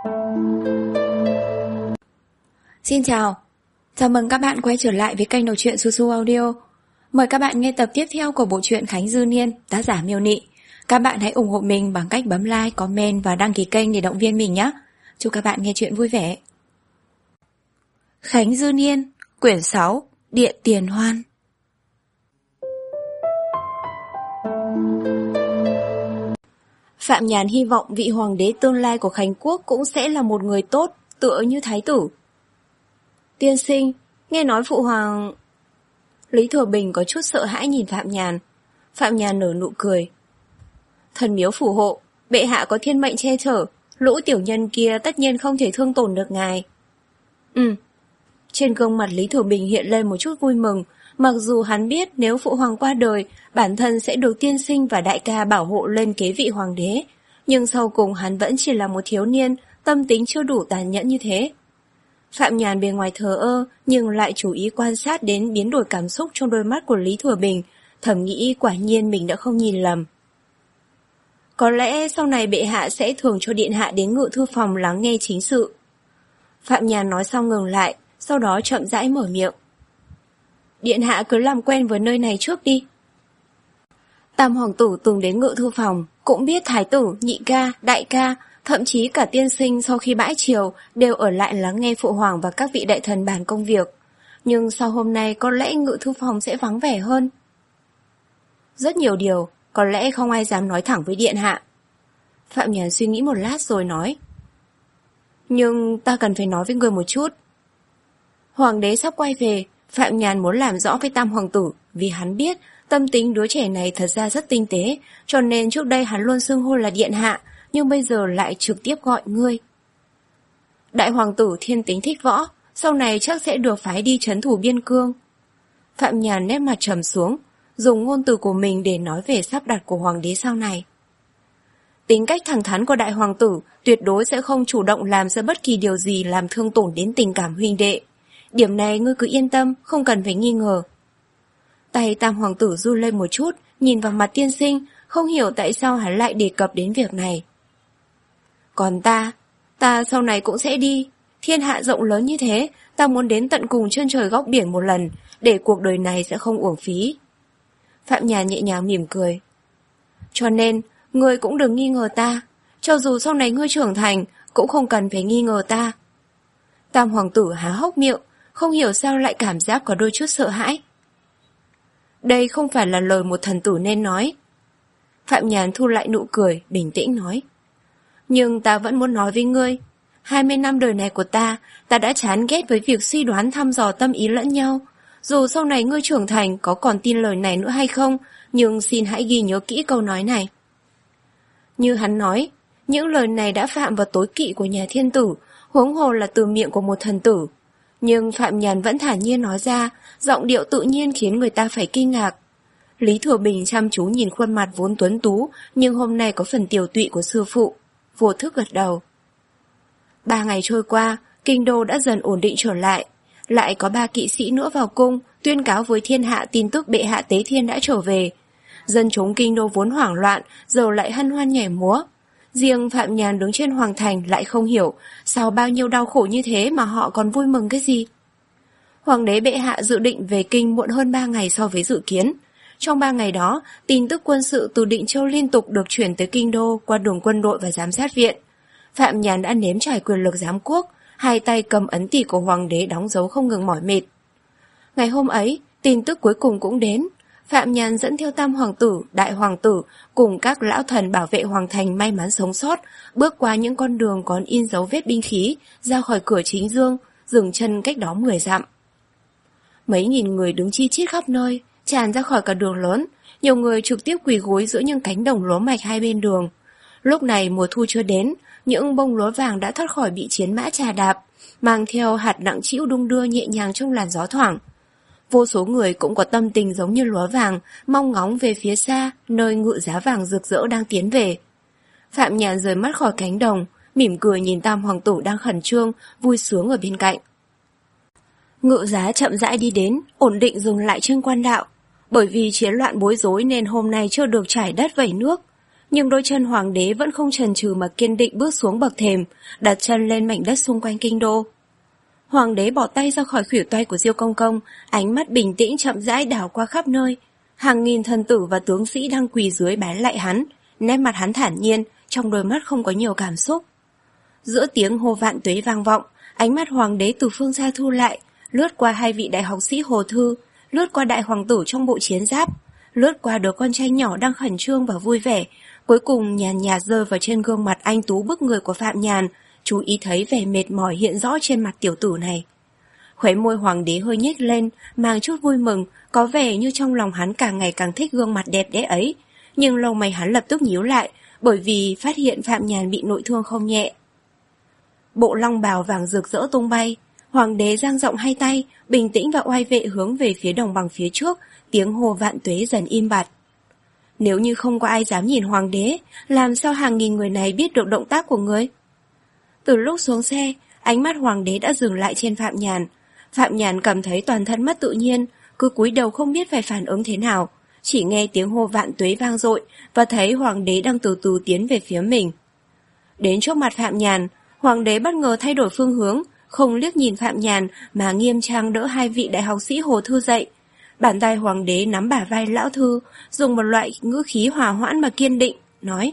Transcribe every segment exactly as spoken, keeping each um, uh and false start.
Xin chào, chào mừng các bạn quay trở lại với kênh đọc truyện Su Su Audio. Mời các bạn nghe tập tiếp theo của bộ truyện Khánh Dư Niên, tác giả Miêu Nị. Các bạn hãy ủng hộ mình bằng cách bấm like, comment và đăng ký kênh để động viên mình nhé. Chúc các bạn nghe truyện vui vẻ. Khánh Dư Niên, quyển sáu, Điện Tiền Hoan. Phạm Nhàn hy vọng vị hoàng đế tương lai của Khánh Quốc cũng sẽ là một người tốt, tựa như thái tử. Tiên sinh, nghe nói phụ hoàng... Lý Thừa Bình có chút sợ hãi nhìn Phạm Nhàn. Phạm Nhàn nở nụ cười. Thần miếu phù hộ, bệ hạ có thiên mệnh che chở, lũ tiểu nhân kia tất nhiên không thể thương tổn được ngài. Ừ. Trên gương mặt Lý Thừa Bình hiện lên một chút vui mừng, mặc dù hắn biết nếu phụ hoàng qua đời, bản thân sẽ được tiên sinh và đại ca bảo hộ lên kế vị hoàng đế, nhưng sau cùng hắn vẫn chỉ là một thiếu niên, tâm tính chưa đủ tàn nhẫn như thế. Phạm Nhàn bề ngoài thờ ơ, nhưng lại chú ý quan sát đến biến đổi cảm xúc trong đôi mắt của Lý Thừa Bình, thầm nghĩ quả nhiên mình đã không nhìn lầm. Có lẽ sau này bệ hạ sẽ thường cho điện hạ đến ngự thư phòng lắng nghe chính sự. Phạm Nhàn nói xong ngừng lại, sau đó chậm rãi mở miệng. Điện hạ cứ làm quen với nơi này trước đi. Tam hoàng tử từng đến ngự thư phòng, cũng biết thái tử, nhị ca, đại ca, thậm chí cả tiên sinh sau khi bãi triều đều ở lại lắng nghe phụ hoàng và các vị đại thần bàn công việc. Nhưng sau hôm nay có lẽ ngự thư phòng sẽ vắng vẻ hơn. Rất nhiều điều, có lẽ không ai dám nói thẳng với điện hạ. Phạm Nhàn suy nghĩ một lát rồi nói. Nhưng ta cần phải nói với người một chút. Hoàng đế sắp quay về, Phạm Nhàn muốn làm rõ với tam hoàng tử, vì hắn biết tâm tính đứa trẻ này thật ra rất tinh tế, cho nên trước đây hắn luôn xưng hô là điện hạ, nhưng bây giờ lại trực tiếp gọi ngươi. Đại hoàng tử thiên tính thích võ, sau này chắc sẽ được phái đi trấn thủ biên cương. Phạm Nhàn nét mặt trầm xuống, dùng ngôn từ của mình để nói về sắp đặt của hoàng đế sau này. Tính cách thẳng thắn của đại hoàng tử tuyệt đối sẽ không chủ động làm ra bất kỳ điều gì làm thương tổn đến tình cảm huynh đệ. Điểm này ngươi cứ yên tâm, không cần phải nghi ngờ. Tay tam hoàng tử run lên một chút, nhìn vào mặt tiên sinh, không hiểu tại sao hắn lại đề cập đến việc này. Còn ta, ta sau này cũng sẽ đi. Thiên hạ rộng lớn như thế, ta muốn đến tận cùng chân trời góc biển một lần, để cuộc đời này sẽ không uổng phí. Phạm Nhàn nhẹ nhàng mỉm cười. Cho nên, ngươi cũng đừng nghi ngờ ta. Cho dù sau này ngươi trưởng thành, cũng không cần phải nghi ngờ ta. Tam hoàng tử há hốc miệng, không hiểu sao lại cảm giác có đôi chút sợ hãi. Đây không phải là lời một thần tử nên nói. Phạm Nhàn thu lại nụ cười, bình tĩnh nói. Nhưng ta vẫn muốn nói với ngươi, hai mươi năm đời này của ta, ta đã chán ghét với việc suy đoán thăm dò tâm ý lẫn nhau. Dù sau này ngươi trưởng thành có còn tin lời này nữa hay không, nhưng xin hãy ghi nhớ kỹ câu nói này. Như hắn nói, những lời này đã phạm vào tối kỵ của nhà thiên tử, huống hồ là từ miệng của một thần tử. Nhưng Phạm Nhàn vẫn thản nhiên nói ra, giọng điệu tự nhiên khiến người ta phải kinh ngạc. Lý Thừa Bình chăm chú nhìn khuôn mặt vốn tuấn tú, nhưng hôm nay có phần tiều tụy của sư phụ, vô thức gật đầu. Ba ngày trôi qua, kinh đô đã dần ổn định trở lại. Lại có ba kỵ sĩ nữa vào cung, tuyên cáo với thiên hạ tin tức bệ hạ Tế Thiên đã trở về. Dân chúng kinh đô vốn hoảng loạn, giờ lại hân hoan nhảy múa. Riêng Phạm Nhàn đứng trên hoàng thành lại không hiểu sao bao nhiêu đau khổ như thế mà họ còn vui mừng cái gì. Hoàng đế bệ hạ dự định về kinh muộn hơn ba ngày so với dự kiến. Trong ba ngày đó, tin tức quân sự từ Định Châu liên tục được chuyển tới kinh đô qua đường quân đội và giám sát viện. Phạm Nhàn đã nếm trải quyền lực giám quốc, hai tay cầm ấn tỷ của hoàng đế đóng dấu không ngừng mỏi mệt. Ngày hôm ấy, tin tức cuối cùng cũng đến. Phạm Nhàn dẫn theo tam hoàng tử, đại hoàng tử cùng các lão thần bảo vệ hoàng thành may mắn sống sót, bước qua những con đường còn in dấu vết binh khí, ra khỏi cửa chính dương, dừng chân cách đó mười dặm. Mấy nghìn người đứng chi chít khắp nơi, tràn ra khỏi cả đường lớn, nhiều người trực tiếp quỳ gối giữa những cánh đồng lúa mạch hai bên đường. Lúc này mùa thu chưa đến, những bông lúa vàng đã thoát khỏi bị chiến mã chà đạp, mang theo hạt nặng trĩu đung đưa nhẹ nhàng trong làn gió thoảng. Vô số người cũng có tâm tình giống như lúa vàng, mong ngóng về phía xa, nơi ngự giá vàng rực rỡ đang tiến về. Phạm Nhàn rời mắt khỏi cánh đồng, mỉm cười nhìn tam hoàng tử đang khẩn trương, vui sướng ở bên cạnh. Ngự giá chậm rãi đi đến, ổn định dừng lại trên quan đạo. Bởi vì chiến loạn bối rối nên hôm nay chưa được trải đất vẩy nước. nhưng đôi chân hoàng đế vẫn không chần chừ mà kiên định bước xuống bậc thềm, đặt chân lên mảnh đất xung quanh kinh đô. Hoàng đế bỏ tay ra khỏi khuỷu tay của Diêu Công Công, ánh mắt bình tĩnh chậm rãi đảo qua khắp nơi. Hàng nghìn thần tử và tướng sĩ đang quỳ dưới bái lạy hắn, nét mặt hắn thản nhiên, trong đôi mắt không có nhiều cảm xúc. Giữa tiếng hô vạn tuế vang vọng, ánh mắt hoàng đế từ phương xa thu lại, lướt qua hai vị đại học sĩ Hồ Thư, lướt qua đại hoàng tử trong bộ chiến giáp, lướt qua đứa con trai nhỏ đang khẩn trương và vui vẻ, cuối cùng nhàn nhạt rơi vào trên gương mặt anh tú bức người của Phạm Nhàn, chú ý thấy vẻ mệt mỏi hiện rõ trên mặt tiểu tử này. Khóe môi hoàng đế hơi nhếch lên, mang chút vui mừng, có vẻ như trong lòng hắn càng ngày càng thích gương mặt đẹp đẽ ấy, nhưng lông mày hắn lập tức nhíu lại, bởi vì phát hiện Phạm Nhàn bị nội thương không nhẹ. Bộ long bào vàng rực rỡ tung bay, hoàng đế dang rộng hai tay, bình tĩnh và oai vệ hướng về phía đồng bằng phía trước, tiếng hô vạn tuế dần im bặt. Nếu như không có ai dám nhìn hoàng đế, làm sao hàng nghìn người này biết được động tác của người? Từ lúc xuống xe, ánh mắt hoàng đế đã dừng lại trên Phạm Nhàn. Phạm Nhàn cảm thấy toàn thân mất tự nhiên, cứ cúi đầu không biết phải phản ứng thế nào, chỉ nghe tiếng hô vạn tuế vang dội và thấy hoàng đế đang từ từ tiến về phía mình. Đến trước mặt Phạm Nhàn, hoàng đế bất ngờ thay đổi phương hướng, không liếc nhìn Phạm Nhàn mà nghiêm trang đỡ hai vị đại học sĩ Hồ Thư dậy. Bàn tay hoàng đế nắm bả vai lão Thư, dùng một loại ngữ khí hòa hoãn mà kiên định, nói: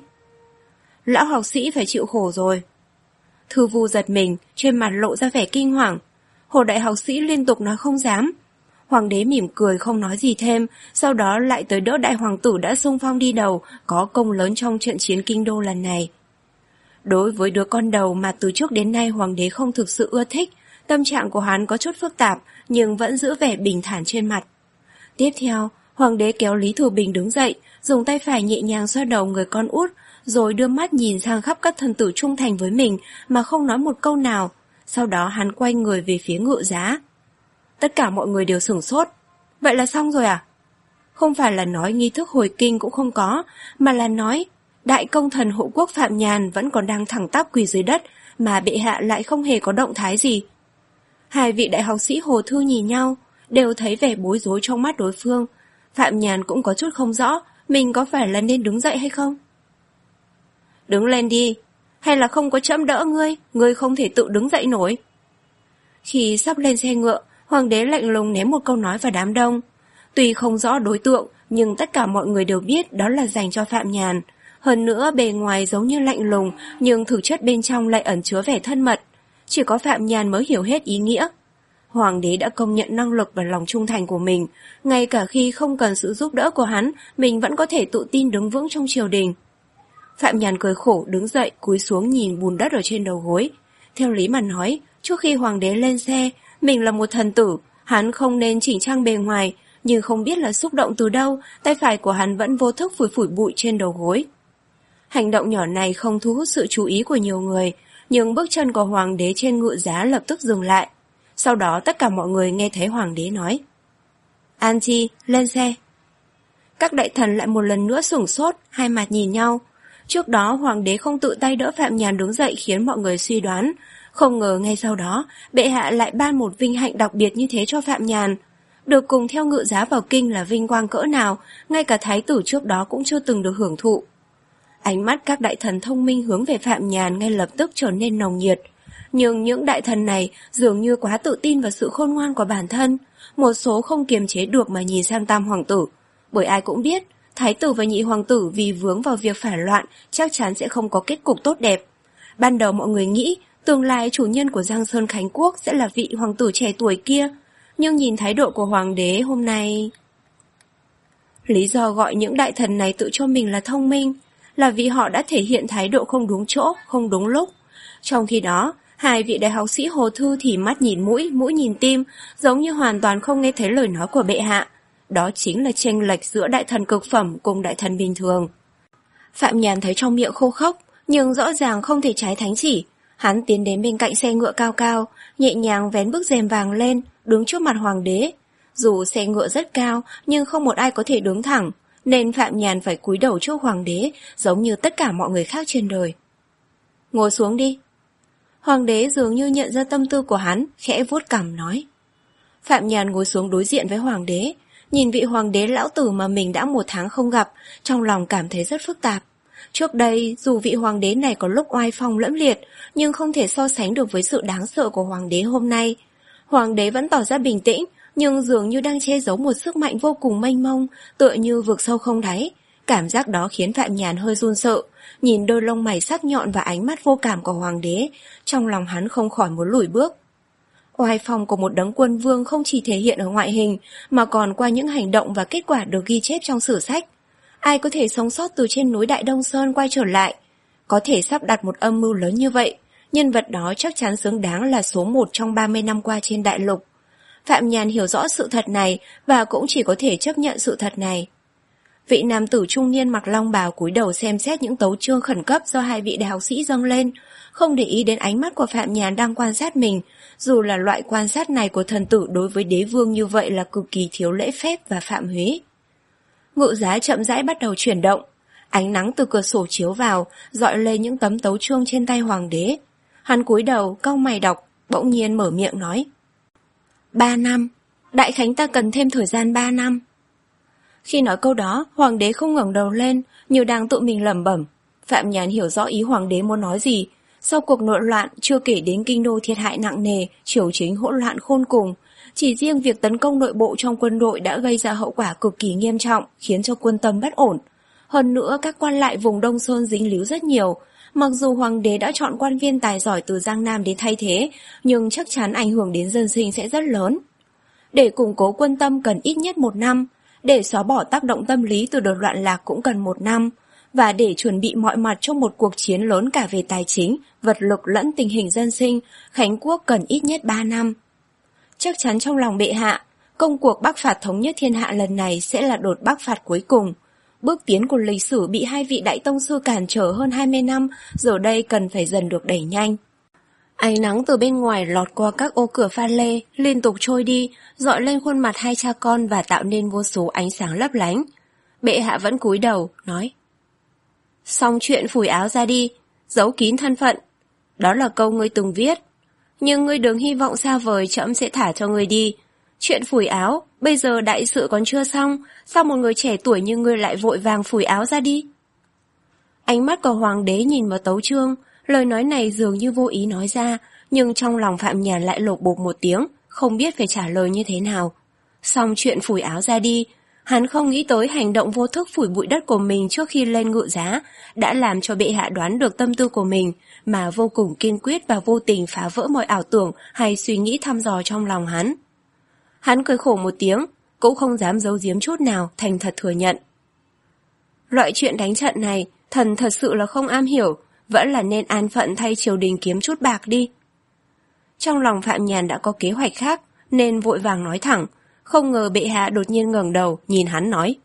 Lão học sĩ phải chịu khổ rồi. Thư Vu giật mình, trên mặt lộ ra vẻ kinh hoàng. Hồ đại học sĩ liên tục nói không dám. Hoàng đế mỉm cười không nói gì thêm, sau đó lại tới đỡ đại hoàng tử đã xung phong đi đầu, có công lớn trong trận chiến kinh đô lần này. Đối với đứa con đầu mà từ trước đến nay hoàng đế không thực sự ưa thích, tâm trạng của hắn có chút phức tạp, nhưng vẫn giữ vẻ bình thản trên mặt. Tiếp theo, hoàng đế kéo Lý Thừa Bình đứng dậy, dùng tay phải nhẹ nhàng xoa đầu người con út, rồi đưa mắt nhìn sang khắp các thần tử trung thành với mình mà không nói một câu nào. Sau đó hắn quay người về phía ngự giá. Tất cả mọi người đều sửng sốt. Vậy là xong rồi à? Không phải là nói nghi thức hồi kinh cũng không có, mà là nói đại công thần hộ quốc Phạm Nhàn vẫn còn đang thẳng tắp quỳ dưới đất, mà bệ hạ lại không hề có động thái gì. Hai vị đại học sĩ Hồ Thư nhìn nhau, đều thấy vẻ bối rối trong mắt đối phương. Phạm Nhàn cũng có chút không rõ mình có phải là nên đứng dậy hay không. Đứng lên đi, hay là không có trẫm đỡ ngươi, ngươi không thể tự đứng dậy nổi. Khi sắp lên xe ngựa, hoàng đế lạnh lùng ném một câu nói vào đám đông. Tuy không rõ đối tượng, nhưng tất cả mọi người đều biết đó là dành cho Phạm Nhàn. Hơn nữa bề ngoài giống như lạnh lùng, nhưng thực chất bên trong lại ẩn chứa vẻ thân mật. Chỉ có Phạm Nhàn mới hiểu hết ý nghĩa. Hoàng đế đã công nhận năng lực và lòng trung thành của mình, ngay cả khi không cần sự giúp đỡ của hắn, mình vẫn có thể tự tin đứng vững trong triều đình. Phạm Nhàn cười khổ đứng dậy, cúi xuống nhìn bùn đất ở trên đầu gối. Theo lý mà nói, trước khi hoàng đế lên xe, mình là một thần tử, hắn không nên chỉnh trang bề ngoài, nhưng không biết là xúc động từ đâu, tay phải của hắn vẫn vô thức phủi phủi bụi trên đầu gối. Hành động nhỏ này không thu hút sự chú ý của nhiều người, nhưng bước chân của hoàng đế trên ngự giá lập tức dừng lại. Sau đó tất cả mọi người nghe thấy hoàng đế nói: An Chi, lên xe. Các đại thần lại một lần nữa sửng sốt, hai mặt nhìn nhau. Trước đó hoàng đế không tự tay đỡ Phạm Nhàn đứng dậy khiến mọi người suy đoán. Không ngờ ngay sau đó, bệ hạ lại ban một vinh hạnh đặc biệt như thế cho Phạm Nhàn. Được cùng theo ngự giá vào kinh là vinh quang cỡ nào, ngay cả thái tử trước đó cũng chưa từng được hưởng thụ. Ánh mắt các đại thần thông minh hướng về Phạm Nhàn ngay lập tức trở nên nồng nhiệt. Nhưng những đại thần này dường như quá tự tin vào sự khôn ngoan của bản thân, một số không kiềm chế được mà nhìn sang tam hoàng tử. Bởi ai cũng biết, thái tử và nhị hoàng tử vì vướng vào việc phản loạn chắc chắn sẽ không có kết cục tốt đẹp. Ban đầu mọi người nghĩ tương lai chủ nhân của Giang Sơn Khánh Quốc sẽ là vị hoàng tử trẻ tuổi kia, nhưng nhìn thái độ của hoàng đế hôm nay... Lý do gọi những đại thần này tự cho mình là thông minh là vì họ đã thể hiện thái độ không đúng chỗ, không đúng lúc. Trong khi đó, hai vị đại học sĩ Hồ Thư thì mắt nhìn mũi, mũi nhìn tim, giống như hoàn toàn không nghe thấy lời nói của bệ hạ. Đó chính là chênh lệch giữa đại thần cực phẩm cùng đại thần bình thường. Phạm Nhàn thấy trong miệng khô khốc, nhưng rõ ràng không thể trái thánh chỉ. Hắn tiến đến bên cạnh xe ngựa cao cao, nhẹ nhàng vén bức rèm vàng lên, đứng trước mặt hoàng đế. Dù xe ngựa rất cao, nhưng không một ai có thể đứng thẳng, nên Phạm Nhàn phải cúi đầu trước hoàng đế, giống như tất cả mọi người khác trên đời. Ngồi xuống đi. Hoàng đế dường như nhận ra tâm tư của hắn, khẽ vuốt cằm nói. Phạm Nhàn ngồi xuống đối diện với hoàng đế, nhìn vị hoàng đế lão tử mà mình đã một tháng không gặp, trong lòng cảm thấy rất phức tạp. Trước đây, dù vị hoàng đế này có lúc oai phong lẫm liệt, nhưng không thể so sánh được với sự đáng sợ của hoàng đế hôm nay. Hoàng đế vẫn tỏ ra bình tĩnh, nhưng dường như đang che giấu một sức mạnh vô cùng mênh mông, tựa như vực sâu không đáy. Cảm giác đó khiến Phạm Nhàn hơi run sợ, nhìn đôi lông mày sắc nhọn và ánh mắt vô cảm của hoàng đế, trong lòng hắn không khỏi muốn lùi bước. Oai phong của một đấng quân vương không chỉ thể hiện ở ngoại hình, mà còn qua những hành động và kết quả được ghi chép trong sử sách. Ai có thể sống sót từ trên núi Đại Đông Sơn quay trở lại? Có thể sắp đặt một âm mưu lớn như vậy, nhân vật đó chắc chắn xứng đáng là số một trong ba mươi năm qua trên đại lục. Phạm Nhàn hiểu rõ sự thật này và cũng chỉ có thể chấp nhận sự thật này. Vị nam tử trung niên mặc long bào cúi đầu xem xét những tấu chương khẩn cấp do hai vị đại học sĩ dâng lên, không để ý đến ánh mắt của Phạm Nhàn đang quan sát mình, dù là loại quan sát này của thần tử đối với đế vương như vậy là cực kỳ thiếu lễ phép và phạm húy. Ngự giá chậm rãi bắt đầu chuyển động, ánh nắng từ cửa sổ chiếu vào, dọi lên những tấm tấu chương trên tay hoàng đế. Hắn cúi đầu, cau mày đọc, bỗng nhiên mở miệng nói: Ba năm, đại khánh ta cần thêm thời gian ba năm. Khi nói câu đó, hoàng đế không ngẩng đầu lên, như đang tự mình lẩm bẩm. Phạm Nhàn hiểu rõ ý hoàng đế muốn nói gì. Sau cuộc nội loạn, chưa kể đến kinh đô thiệt hại nặng nề, triều chính hỗn loạn khôn cùng, chỉ riêng việc tấn công nội bộ trong quân đội đã gây ra hậu quả cực kỳ nghiêm trọng, khiến cho quân tâm bất ổn. Hơn nữa, các quan lại vùng Đông Sơn dính líu rất nhiều. Mặc dù hoàng đế đã chọn quan viên tài giỏi từ Giang Nam đến thay thế, nhưng chắc chắn ảnh hưởng đến dân sinh sẽ rất lớn. Để củng cố quân tâm cần ít nhất một năm, để xóa bỏ tác động tâm lý từ đợt loạn lạc cũng cần một năm, và để chuẩn bị mọi mặt cho một cuộc chiến lớn cả về tài chính, vật lực lẫn tình hình dân sinh, Khánh Quốc cần ít nhất ba năm. Chắc chắn trong lòng bệ hạ, công cuộc bắc phạt thống nhất thiên hạ lần này sẽ là đột bắc phạt cuối cùng. Bước tiến của lịch sử bị hai vị đại tông sư cản trở hơn hai mươi năm, giờ đây cần phải dần được đẩy nhanh. Ánh nắng từ bên ngoài lọt qua các ô cửa pha lê, liên tục trôi đi, dọi lên khuôn mặt hai cha con và tạo nên vô số ánh sáng lấp lánh. Bệ hạ vẫn cúi đầu, nói: Xong chuyện phủi áo ra đi, giấu kín thân phận. Đó là câu ngươi từng viết. Nhưng ngươi đừng hy vọng xa vời trẫm sẽ thả cho ngươi đi. Chuyện phủi áo, bây giờ đại sự còn chưa xong, sao một người trẻ tuổi như ngươi lại vội vàng phủi áo ra đi? Ánh mắt của hoàng đế nhìn vào tấu chương, lời nói này dường như vô ý nói ra, nhưng trong lòng Phạm Nhàn lại lột bột một tiếng, không biết phải trả lời như thế nào. Xong chuyện phủi áo ra đi, hắn không nghĩ tới hành động vô thức phủi bụi đất của mình trước khi lên ngự giá, đã làm cho bệ hạ đoán được tâm tư của mình, mà vô cùng kiên quyết và vô tình phá vỡ mọi ảo tưởng hay suy nghĩ thăm dò trong lòng hắn. Hắn cười khổ một tiếng, cũng không dám giấu giếm chút nào, thành thật thừa nhận. Loại chuyện đánh trận này, thần thật sự là không am hiểu, vẫn là nên an phận thay triều đình kiếm chút bạc đi. Trong lòng Phạm Nhàn đã có kế hoạch khác, nên vội vàng nói thẳng, không ngờ bệ hạ đột nhiên ngẩng đầu, nhìn hắn nói: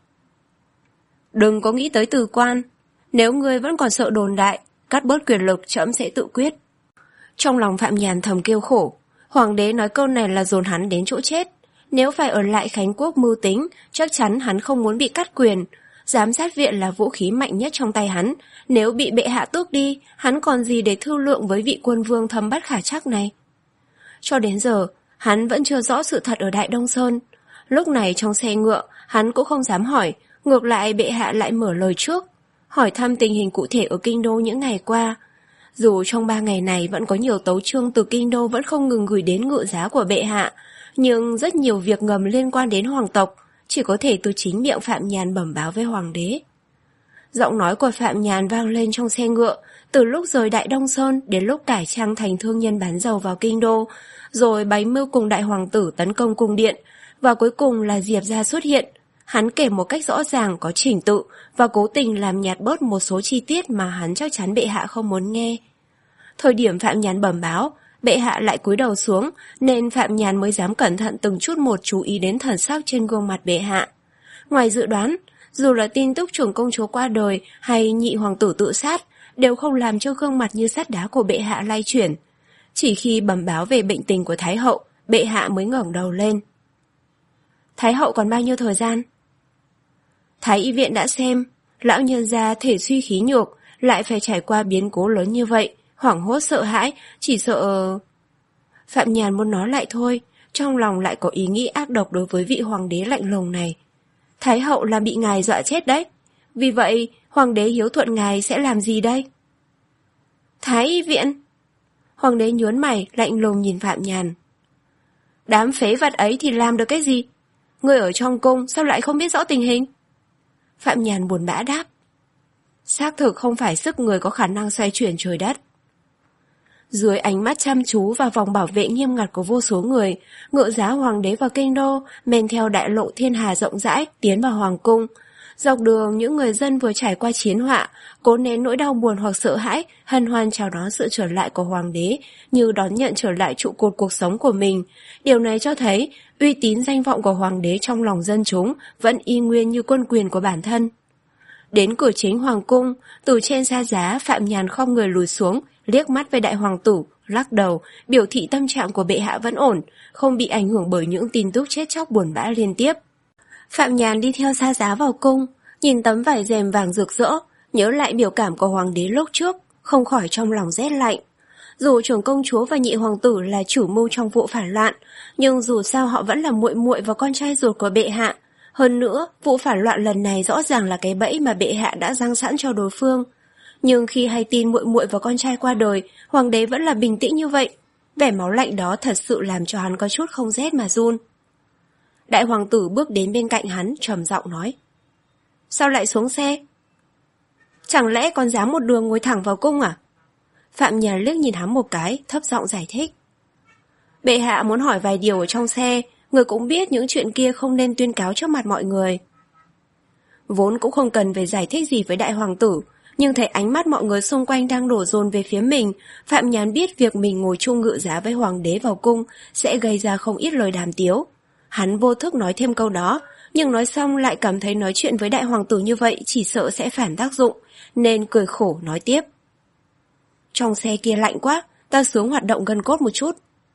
Đừng có nghĩ tới từ quan, nếu ngươi vẫn còn sợ đồn đại, cắt bớt quyền lực trẫm sẽ tự quyết. Trong lòng Phạm Nhàn thầm kêu khổ, hoàng đế nói câu này là dồn hắn đến chỗ chết. Nếu phải ở lại Khánh Quốc mưu tính, chắc chắn hắn không muốn bị cắt quyền. Giám sát viện là vũ khí mạnh nhất trong tay hắn, nếu bị bệ hạ tước đi, hắn còn gì để thương lượng với vị quân vương thâm bất khả trắc này. Cho đến giờ, hắn vẫn chưa rõ sự thật ở Đại Đông Sơn. Lúc này trong xe ngựa, hắn cũng không dám hỏi, ngược lại bệ hạ lại mở lời trước, hỏi thăm tình hình cụ thể ở kinh đô những ngày qua. Dù trong ba ngày này vẫn có nhiều tấu chương từ kinh đô vẫn không ngừng gửi đến ngự giá của bệ hạ, nhưng rất nhiều việc ngầm liên quan đến hoàng tộc, chỉ có thể từ chính miệng Phạm Nhàn bẩm báo với hoàng đế. Giọng nói của Phạm Nhàn vang lên trong xe ngựa, từ lúc rời Đại Đông Sơn đến lúc cải trang thành thương nhân bán dầu vào kinh đô, rồi bày mưu cùng đại hoàng tử tấn công cung điện, và cuối cùng là Diệp gia xuất hiện. Hắn kể một cách rõ ràng, có trình tự, và cố tình làm nhạt bớt một số chi tiết mà hắn chắc chắn bệ hạ không muốn nghe. Thời điểm Phạm Nhàn bẩm báo, bệ hạ lại cúi đầu xuống, nên Phạm Nhàn mới dám cẩn thận từng chút một chú ý đến thần sắc trên gương mặt bệ hạ. Ngoài dự đoán, dù là tin tức trưởng công chúa qua đời hay nhị hoàng tử tự sát, đều không làm cho gương mặt như sắt đá của bệ hạ lay chuyển. Chỉ khi bẩm báo về bệnh tình của Thái hậu, bệ hạ mới ngẩng đầu lên. Thái hậu còn bao nhiêu thời gian? Thái y viện đã xem, lão nhân gia thể suy khí nhược, lại phải trải qua biến cố lớn như vậy, hoảng hốt sợ hãi, chỉ sợ... Phạm Nhàn muốn nói lại thôi, trong lòng lại có ý nghĩ ác độc đối với vị hoàng đế lạnh lùng này. Thái hậu là bị ngài dọa chết đấy, vì vậy Hoàng đế hiếu thuận ngài sẽ làm gì đây? Thái y viện. Hoàng đế nhướng mày, lạnh lùng nhìn Phạm Nhàn. Đám phế vật ấy thì làm được cái gì? Người ở trong cung sao lại không biết rõ tình hình? Phạm Nhàn buồn bã đáp. Xác thực không phải sức người có khả năng xoay chuyển trời đất. Dưới ánh mắt chăm chú và vòng bảo vệ nghiêm ngặt của vô số người, ngự giá hoàng đế vào kinh đô, men theo đại lộ thiên hà rộng rãi, tiến vào hoàng cung. Dọc đường, những người dân vừa trải qua chiến họa, cố nén nỗi đau buồn hoặc sợ hãi, hân hoan chào đón sự trở lại của hoàng đế, như đón nhận trở lại trụ cột cuộc sống của mình. Điều này cho thấy, uy tín danh vọng của hoàng đế trong lòng dân chúng vẫn y nguyên như quân quyền của bản thân. Đến cửa chính hoàng cung, từ trên xa giá, Phạm Nhàn khom người lùi xuống, liếc mắt với đại hoàng tử, lắc đầu, biểu thị tâm trạng của bệ hạ vẫn ổn, không bị ảnh hưởng bởi những tin tức chết chóc buồn bã liên tiếp. Phạm Nhàn đi theo xa giá vào cung, nhìn tấm vải rèm vàng rực rỡ, nhớ lại biểu cảm của hoàng đế lúc trước, không khỏi trong lòng rét lạnh. Dù trưởng công chúa và nhị hoàng tử là chủ mưu trong vụ phản loạn, nhưng dù sao họ vẫn là muội muội và con trai ruột của bệ hạ. Hơn nữa, vụ phản loạn lần này rõ ràng là cái bẫy mà bệ hạ đã giăng sẵn cho đối phương. Nhưng khi hay tin muội muội và con trai qua đời, hoàng đế vẫn là bình tĩnh như vậy. Vẻ máu lạnh đó thật sự làm cho hắn có chút không rét mà run. Đại hoàng tử bước đến bên cạnh hắn, trầm giọng nói. Sao lại xuống xe? Chẳng lẽ con dám một đường ngồi thẳng vào cung à? Phạm Nhàn liếc nhìn hắn một cái, thấp giọng giải thích. Bệ hạ muốn hỏi vài điều ở trong xe, người cũng biết những chuyện kia không nên tuyên cáo trước mặt mọi người. Vốn cũng không cần phải giải thích gì với đại hoàng tử, nhưng thấy ánh mắt mọi người xung quanh đang đổ dồn về phía mình, Phạm Nhàn biết việc mình ngồi chung ngự giá với hoàng đế vào cung sẽ gây ra không ít lời đàm tiếu. Hắn vô thức nói thêm câu đó, nhưng nói xong lại cảm thấy nói chuyện với đại hoàng tử như vậy chỉ sợ sẽ phản tác dụng, nên cười khổ nói tiếp. Trong xe kia lạnh quá, ta xuống hoạt động gân cốt một chút.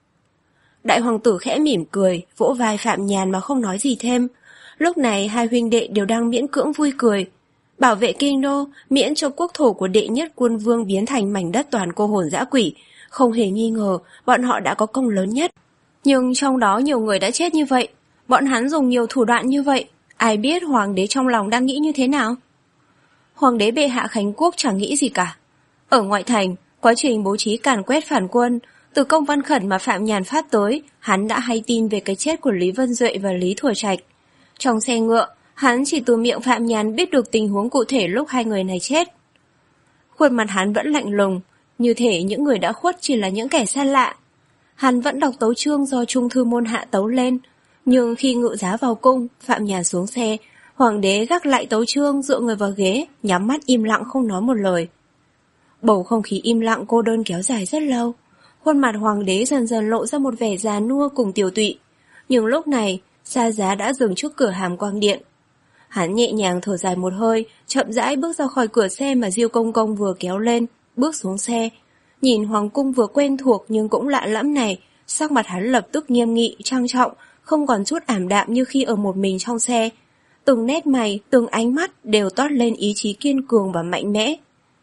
Đại hoàng tử khẽ mỉm cười, vỗ vai Phạm Nhàn mà không nói gì thêm. Lúc này hai huynh đệ đều đang miễn cưỡng vui cười. Bảo vệ kinh đô, miễn cho quốc thổ của đệ nhất quân vương biến thành mảnh đất toàn cô hồn dã quỷ. Không hề nghi ngờ, bọn họ đã có công lớn nhất. Nhưng trong đó nhiều người đã chết như vậy. Bọn hắn dùng nhiều thủ đoạn như vậy. Ai biết hoàng đế trong lòng đang nghĩ như thế nào? Hoàng đế bệ hạ Khánh Quốc chẳng nghĩ gì cả. Ở ngoại thành, quá trình bố trí càn quét phản quân, từ công văn khẩn mà Phạm Nhàn phát tới, hắn đã hay tin về cái chết của Lý Vân Duệ và Lý Thừa Trạch. Trong xe ngựa, hắn chỉ từ miệng Phạm Nhàn biết được tình huống cụ thể lúc hai người này chết. Khuôn mặt hắn vẫn lạnh lùng, như thể những người đã khuất chỉ là những kẻ xa lạ. Hắn vẫn đọc tấu chương do Trung thư môn hạ tấu lên, nhưng khi ngự giá vào cung, Phạm Nhàn xuống xe, hoàng đế gác lại tấu chương, dựa người vào ghế, nhắm mắt im lặng không nói một lời. Bầu không khí im lặng cô đơn kéo dài rất lâu. Khuôn mặt hoàng đế dần dần lộ ra một vẻ già nua cùng tiều tụy. Nhưng lúc này, xa giá đã dừng trước cửa Hàm Quang Điện. Hắn nhẹ nhàng thở dài một hơi, chậm rãi bước ra khỏi cửa xe mà Diêu Công Công vừa kéo lên, bước xuống xe. Nhìn hoàng cung vừa quen thuộc nhưng cũng lạ lẫm này, sắc mặt hắn lập tức nghiêm nghị, trang trọng, không còn chút ảm đạm như khi ở một mình trong xe. Từng nét mày, từng ánh mắt đều toát lên ý chí kiên cường và mạnh mẽ.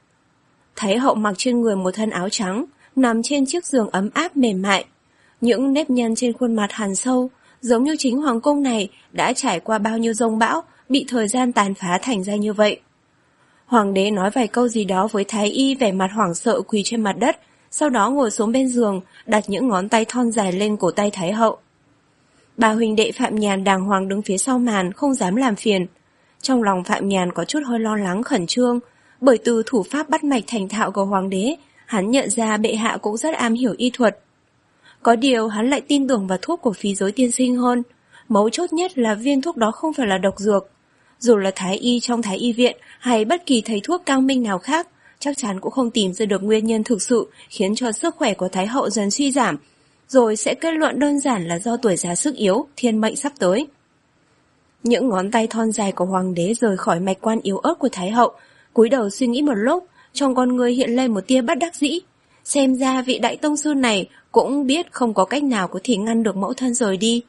Thái hậu mặc trên người một thân áo trắng, nằm trên chiếc giường ấm áp mềm mại. Những nếp nhăn trên khuôn mặt hằn sâu, giống như chính hoàng cung này đã trải qua bao nhiêu giông bão, bị thời gian tàn phá thành ra như vậy. Hoàng đế nói vài câu gì đó với thái y vẻ mặt hoảng sợ quỳ trên mặt đất, sau đó ngồi xuống bên giường, đặt những ngón tay thon dài lên cổ tay thái hậu. Ba huynh đệ Phạm Nhàn đàng hoàng đứng phía sau màn, không dám làm phiền. Trong lòng Phạm Nhàn có chút hơi lo lắng khẩn trương, bởi từ thủ pháp bắt mạch thành thạo của hoàng đế, hắn nhận ra bệ hạ cũng rất am hiểu y thuật. Có điều hắn lại tin tưởng vào thuốc của phí giới tiên sinh hơn. Mấu chốt nhất là viên thuốc đó không phải là độc dược. Dù là thái y trong thái y viện hay bất kỳ thầy thuốc cao minh nào khác, chắc chắn cũng không tìm ra được nguyên nhân thực sự khiến cho sức khỏe của thái hậu dần suy giảm, rồi sẽ kết luận đơn giản là do tuổi già sức yếu, thiên mệnh sắp tới. Những ngón tay thon dài của hoàng đế rời khỏi mạch quan yếu ớt của thái hậu, cúi đầu suy nghĩ một lúc, trong con người hiện lên một tia bất đắc dĩ. Xem ra vị đại tông sư này cũng biết không có cách nào có thể ngăn được mẫu thân rời đi.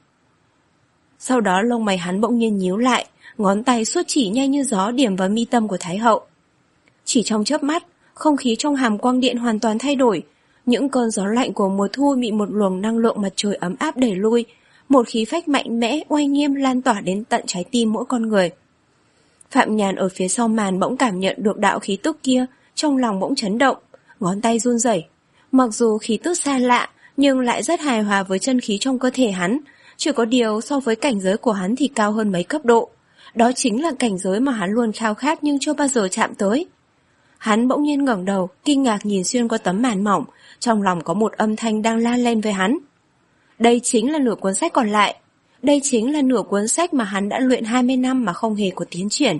Sau đó lông mày hắn bỗng nhiên nhíu lại, ngón tay suốt chỉ nhanh như gió điểm vào mi tâm của thái hậu. Chỉ trong chớp mắt, không khí trong Hàm Quang Điện hoàn toàn thay đổi. Những cơn gió lạnh của mùa thu bị một luồng năng lượng mặt trời ấm áp đẩy lui, một khí phách mạnh mẽ, oai nghiêm lan tỏa đến tận trái tim mỗi con người. Phạm Nhàn ở phía sau màn bỗng cảm nhận được đạo khí tức kia, trong lòng bỗng chấn động, ngón tay run rẩy. Mặc dù khí tức xa lạ, nhưng lại rất hài hòa với chân khí trong cơ thể hắn, chỉ có điều so với cảnh giới của hắn thì cao hơn mấy cấp độ. Đó chính là cảnh giới mà hắn luôn khao khát nhưng chưa bao giờ chạm tới. Hắn bỗng nhiên ngẩng đầu, kinh ngạc nhìn xuyên qua tấm màn mỏng, trong lòng có một âm thanh đang la lên với hắn. Đây chính là nửa cuốn sách còn lại. Đây chính là nửa cuốn sách mà hắn đã luyện hai mươi năm mà không hề có tiến triển.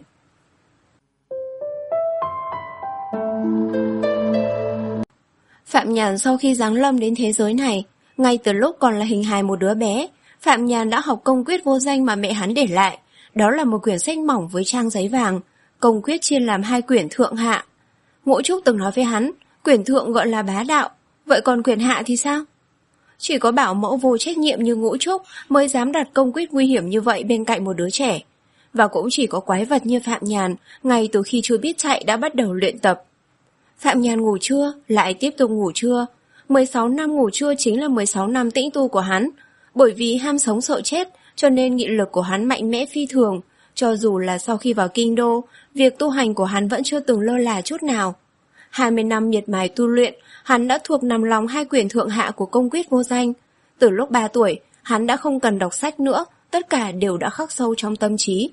Phạm Nhàn sau khi giáng lâm đến thế giới này, ngay từ lúc còn là hình hài một đứa bé, Phạm Nhàn đã học công quyết vô danh mà mẹ hắn để lại. Đó là một quyển sách mỏng với trang giấy vàng, công quyết chia làm hai quyển thượng hạ. Ngũ Trúc từng nói với hắn, quyển thượng gọi là bá đạo, vậy còn quyển hạ thì sao? Chỉ có bảo mẫu vô trách nhiệm như Ngũ Trúc mới dám đặt công quyết nguy hiểm như vậy bên cạnh một đứa trẻ. Và cũng chỉ có quái vật như Phạm Nhàn, ngay từ khi chưa biết chạy đã bắt đầu luyện tập. Phạm Nhàn ngủ trưa, lại tiếp tục ngủ trưa. mười sáu năm ngủ trưa chính là mười sáu năm tĩnh tu của hắn. Bởi vì ham sống sợ chết, cho nên nghị lực của hắn mạnh mẽ phi thường. Cho dù là sau khi vào kinh đô, việc tu hành của hắn vẫn chưa từng lơ là chút nào. hai mươi năm miệt mài tu luyện, hắn đã thuộc nằm lòng hai quyển thượng hạ của công quyết vô danh. Từ lúc ba tuổi, hắn đã không cần đọc sách nữa, tất cả đều đã khắc sâu trong tâm trí.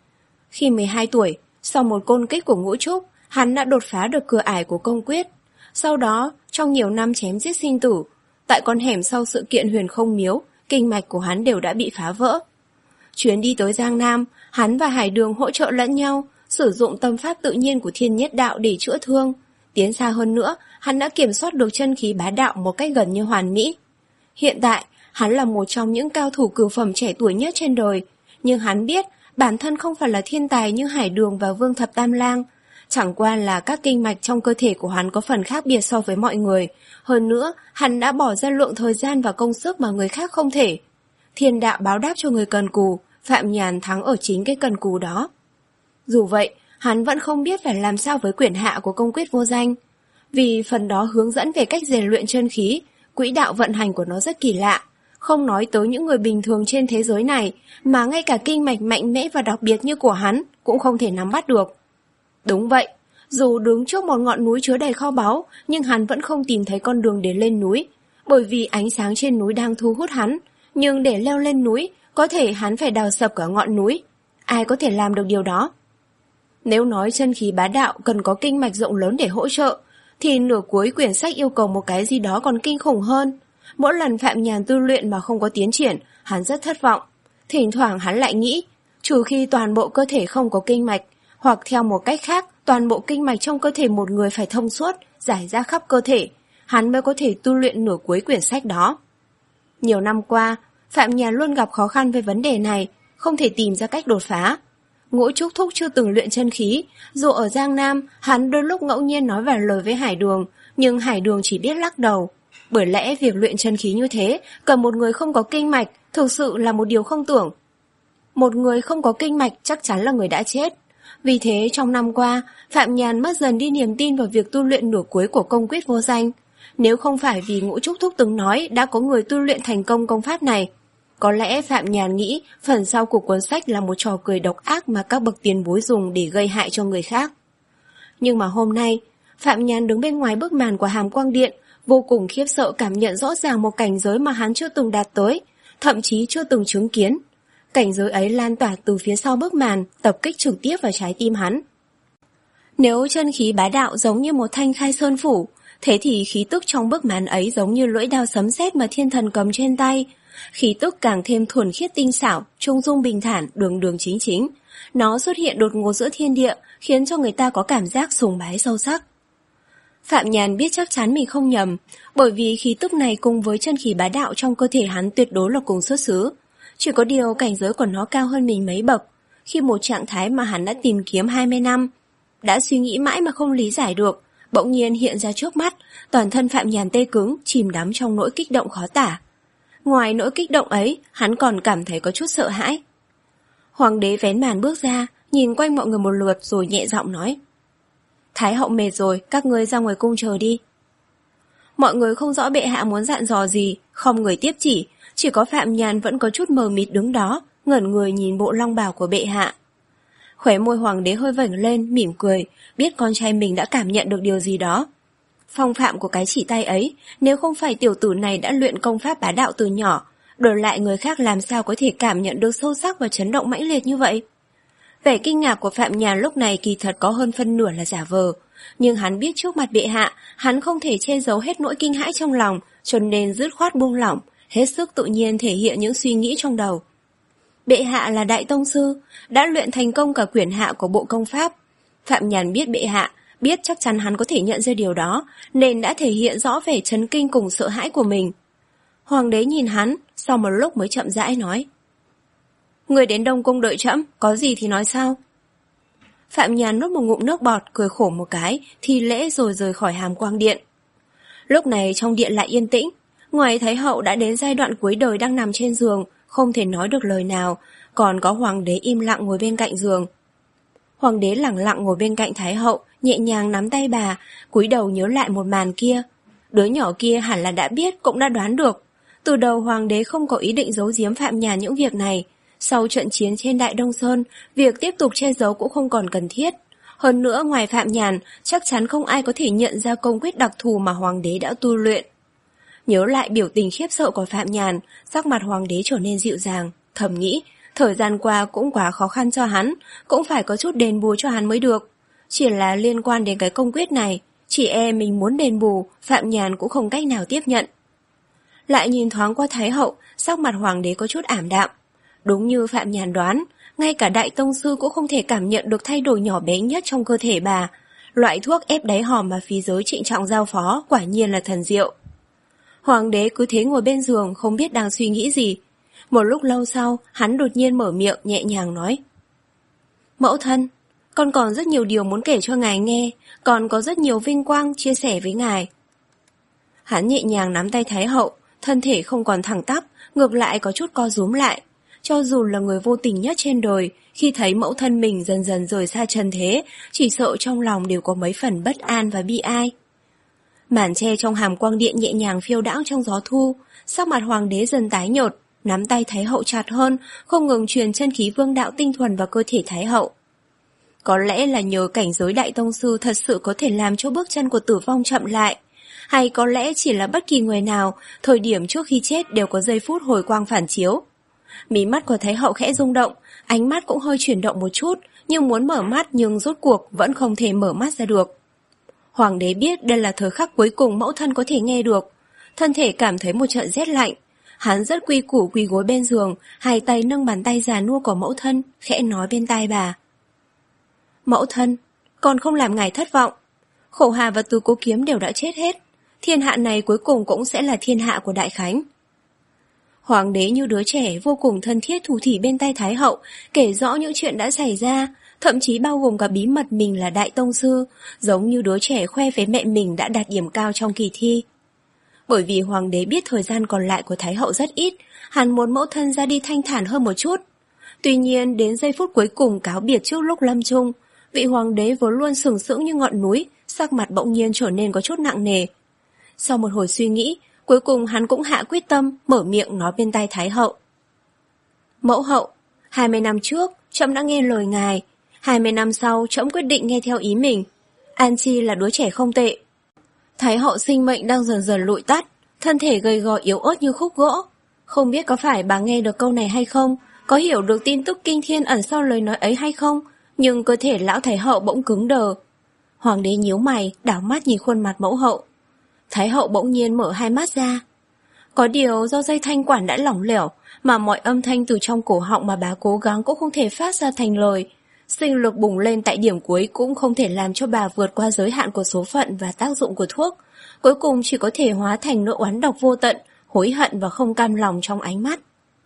Khi mười hai tuổi, sau một côn kích của Ngũ Trúc, hắn đã đột phá được cửa ải của công quyết. Sau đó, trong nhiều năm chém giết sinh tử, tại con hẻm sau sự kiện Huyền Không Miếu, kinh mạch của hắn đều đã bị phá vỡ. Chuyến đi tới Giang Nam, hắn và Hải Đường hỗ trợ lẫn nhau, sử dụng tâm pháp tự nhiên của Thiên Nhất Đạo để chữa thương. Tiến xa hơn nữa, hắn đã kiểm soát được chân khí bá đạo một cách gần như hoàn mỹ. Hiện tại, hắn là một trong những cao thủ cửu phẩm trẻ tuổi nhất trên đời, nhưng hắn biết bản thân không phải là thiên tài như Hải Đường và Vương Thập Tam Lang. Chẳng qua là các kinh mạch trong cơ thể của hắn có phần khác biệt so với mọi người. Hơn nữa, hắn đã bỏ ra lượng thời gian và công sức mà người khác không thể. Thiên đạo báo đáp cho người cần cù, Phạm Nhàn thắng ở chính cái cần cù đó. Dù vậy, hắn vẫn không biết phải làm sao với quyển hạ của công quyết vô danh. Vì phần đó hướng dẫn về cách rèn luyện chân khí, quỹ đạo vận hành của nó rất kỳ lạ. Không nói tới những người bình thường trên thế giới này, mà ngay cả kinh mạch mạnh mẽ và đặc biệt như của hắn cũng không thể nắm bắt được. Đúng vậy, dù đứng trước một ngọn núi chứa đầy kho báu, nhưng hắn vẫn không tìm thấy con đường để lên núi, bởi vì ánh sáng trên núi đang thu hút hắn. Nhưng để leo lên núi, có thể hắn phải đào sập cả ngọn núi. Ai có thể làm được điều đó? Nếu nói chân khí bá đạo cần có kinh mạch rộng lớn để hỗ trợ, thì nửa cuối quyển sách yêu cầu một cái gì đó còn kinh khủng hơn. Mỗi lần Phạm Nhàn tu luyện mà không có tiến triển, hắn rất thất vọng. Thỉnh thoảng hắn lại nghĩ, trừ khi toàn bộ cơ thể không có kinh mạch, hoặc theo một cách khác, toàn bộ kinh mạch trong cơ thể một người phải thông suốt, rải ra khắp cơ thể, hắn mới có thể tu luyện nửa cuối quyển sách đó. Nhiều năm qua, Phạm Nhàn luôn gặp khó khăn với vấn đề này, không thể tìm ra cách đột phá. Ngũ Trúc Thúc chưa từng luyện chân khí, dù ở Giang Nam, hắn đôi lúc ngẫu nhiên nói vài lời với Hải Đường, nhưng Hải Đường chỉ biết lắc đầu. Bởi lẽ việc luyện chân khí như thế, cần một người không có kinh mạch, thực sự là một điều không tưởng. Một người không có kinh mạch chắc chắn là người đã chết. Vì thế trong năm qua, Phạm Nhàn mất dần đi niềm tin vào việc tu luyện nửa cuối của công quyết vô danh. Nếu không phải vì Ngũ Trúc Thúc từng nói đã có người tu luyện thành công công pháp này, có lẽ Phạm Nhàn nghĩ phần sau của cuốn sách là một trò cười độc ác mà các bậc tiền bối dùng để gây hại cho người khác. Nhưng mà hôm nay, Phạm Nhàn đứng bên ngoài bức màn của Hàm Quang Điện, vô cùng khiếp sợ cảm nhận rõ ràng một cảnh giới mà hắn chưa từng đạt tới, thậm chí chưa từng chứng kiến. Cảnh giới ấy lan tỏa từ phía sau bức màn, tập kích trực tiếp vào trái tim hắn. Nếu chân khí bá đạo giống như một thanh khai sơn phủ, thế thì khí tức trong bức màn ấy giống như lưỡi đao sấm sét mà thiên thần cầm trên tay. Khí tức càng thêm thuần khiết tinh xảo, trung dung bình thản, đường đường chính chính. Nó xuất hiện đột ngột giữa thiên địa, khiến cho người ta có cảm giác sùng bái sâu sắc. Phạm Nhàn biết chắc chắn mình không nhầm, bởi vì khí tức này cùng với chân khí bá đạo trong cơ thể hắn tuyệt đối là cùng xuất xứ. Chỉ có điều cảnh giới của nó cao hơn mình mấy bậc, khi một trạng thái mà hắn đã tìm kiếm hai mươi năm, đã suy nghĩ mãi mà không lý giải được, bỗng nhiên hiện ra trước mắt, toàn thân Phạm Nhàn tê cứng, chìm đắm trong nỗi kích động khó tả. Ngoài nỗi kích động ấy, hắn còn cảm thấy có chút sợ hãi. Hoàng đế vén màn bước ra, nhìn quanh mọi người một lượt rồi nhẹ giọng nói: Thái hậu mệt rồi, các ngươi ra ngoài cung chờ đi. Mọi người không rõ bệ hạ muốn dặn dò gì, không người tiếp chỉ, chỉ có Phạm Nhàn vẫn có chút mờ mịt đứng đó, ngẩn người nhìn bộ long bào của bệ hạ. Khóe môi hoàng đế hơi vểnh lên, mỉm cười, biết con trai mình đã cảm nhận được điều gì đó. Phong phạm của cái chỉ tay ấy, nếu không phải tiểu tử này đã luyện công pháp bá đạo từ nhỏ, đổi lại người khác làm sao có thể cảm nhận được sâu sắc và chấn động mãnh liệt như vậy. Vẻ kinh ngạc của Phạm Nhàn lúc này kỳ thật có hơn phân nửa là giả vờ, nhưng hắn biết trước mặt bệ hạ, hắn không thể che giấu hết nỗi kinh hãi trong lòng, cho nên dứt khoát buông lỏng, hết sức tự nhiên thể hiện những suy nghĩ trong đầu. Bệ hạ là đại tông sư, đã luyện thành công cả quyển hạ của bộ công pháp. Phạm Nhàn biết bệ hạ, biết chắc chắn hắn có thể nhận ra điều đó, nên đã thể hiện rõ vẻ chấn kinh cùng sợ hãi của mình. Hoàng đế nhìn hắn, sau một lúc mới chậm rãi nói. Người đến Đông Cung đợi trẫm, có gì thì nói sao? Phạm Nhàn nuốt một ngụm nước bọt, cười khổ một cái, thi lễ rồi rời khỏi Hàm Quang Điện. Lúc này trong điện lại yên tĩnh, ngoài Thái hậu đã đến giai đoạn cuối đời đang nằm trên giường, không thể nói được lời nào, còn có hoàng đế im lặng ngồi bên cạnh giường. Hoàng đế lẳng lặng ngồi bên cạnh Thái hậu, nhẹ nhàng nắm tay bà, cúi đầu nhớ lại một màn kia. Đứa nhỏ kia hẳn là đã biết, cũng đã đoán được. Từ đầu hoàng đế không có ý định giấu giếm Phạm Nhàn những việc này. Sau trận chiến trên Đại Đông Sơn, việc tiếp tục che giấu cũng không còn cần thiết. Hơn nữa ngoài Phạm Nhàn, chắc chắn không ai có thể nhận ra công quyết đặc thù mà hoàng đế đã tu luyện. Nhớ lại biểu tình khiếp sợ của Phạm Nhàn, sắc mặt hoàng đế trở nên dịu dàng, thầm nghĩ, thời gian qua cũng quá khó khăn cho hắn, cũng phải có chút đền bù cho hắn mới được. Chỉ là liên quan đến cái công quyết này, chỉ e mình muốn đền bù, Phạm Nhàn cũng không cách nào tiếp nhận. Lại nhìn thoáng qua Thái hậu, sắc mặt hoàng đế có chút ảm đạm. Đúng như Phạm Nhàn đoán, ngay cả đại tông sư cũng không thể cảm nhận được thay đổi nhỏ bé nhất trong cơ thể bà. Loại thuốc ép đáy hòm mà phí giới trịnh trọng giao phó quả nhiên là thần diệu. Hoàng đế cứ thế ngồi bên giường không biết đang suy nghĩ gì. Một lúc lâu sau, hắn đột nhiên mở miệng nhẹ nhàng nói. Mẫu thân, con còn rất nhiều điều muốn kể cho ngài nghe, còn có rất nhiều vinh quang chia sẻ với ngài. Hắn nhẹ nhàng nắm tay Thái hậu, thân thể không còn thẳng tắp, ngược lại có chút co rúm lại. Cho dù là người vô tình nhất trên đời, khi thấy mẫu thân mình dần dần rời xa trần thế, chỉ sợ trong lòng đều có mấy phần bất an và bi ai. Màn tre trong Hàm Quang Điện nhẹ nhàng phiêu đãng trong gió thu, sắc mặt hoàng đế dần tái nhợt, nắm tay Thái hậu chặt hơn, không ngừng truyền chân khí vương đạo tinh thuần vào cơ thể Thái hậu. Có lẽ là nhờ cảnh giới đại tông sư thật sự có thể làm cho bước chân của tử vong chậm lại, hay có lẽ chỉ là bất kỳ người nào, thời điểm trước khi chết đều có giây phút hồi quang phản chiếu. Mí mắt của Thái hậu khẽ rung động, ánh mắt cũng hơi chuyển động một chút, nhưng muốn mở mắt nhưng rốt cuộc vẫn không thể mở mắt ra được. Hoàng đế biết đây là thời khắc cuối cùng mẫu thân có thể nghe được, thân thể cảm thấy một trận rét lạnh. Hắn rất quy củ quỳ gối bên giường, hai tay nâng bàn tay già nua của mẫu thân, khẽ nói bên tai bà. Mẫu thân, con không làm ngài thất vọng. Khổ Hà và Từ Cố Kiếm đều đã chết hết, thiên hạ này cuối cùng cũng sẽ là thiên hạ của Đại Khánh. Hoàng đế như đứa trẻ vô cùng thân thiết thủ thỉ bên tay Thái hậu, kể rõ những chuyện đã xảy ra, thậm chí bao gồm cả bí mật mình là đại tông sư, giống như đứa trẻ khoe với mẹ mình đã đạt điểm cao trong kỳ thi. Bởi vì hoàng đế biết thời gian còn lại của Thái hậu rất ít, hắn muốn mẫu thân ra đi thanh thản hơn một chút. Tuy nhiên đến giây phút cuối cùng cáo biệt trước lúc lâm chung, vị hoàng đế vốn luôn sừng sững như ngọn núi, sắc mặt bỗng nhiên trở nên có chút nặng nề. Sau một hồi suy nghĩ, cuối cùng hắn cũng hạ quyết tâm, mở miệng nói bên tai Thái hậu. Mẫu hậu, hai mươi năm trước, trẫm đã nghe lời ngài. Hai mươi năm sau, trẫm quyết định nghe theo ý mình. An Chi là đứa trẻ không tệ. Thái hậu sinh mệnh đang dần dần lụi tắt, thân thể gầy gò yếu ớt như khúc gỗ. Không biết có phải bà nghe được câu này hay không, có hiểu được tin tức kinh thiên ẩn sau lời nói ấy hay không, nhưng cơ thể lão Thái hậu bỗng cứng đờ. Hoàng đế nhíu mày, đảo mắt nhìn khuôn mặt mẫu hậu. Thái hậu bỗng nhiên mở hai mắt ra. Có điều do dây thanh quản đã lỏng lẻo, mà mọi âm thanh từ trong cổ họng mà bà cố gắng cũng không thể phát ra thành lời. Sinh lực bùng lên tại điểm cuối cũng không thể làm cho bà vượt qua giới hạn của số phận và tác dụng của thuốc. Cuối cùng chỉ có thể hóa thành nỗi oán độc vô tận, hối hận và không cam lòng trong ánh mắt.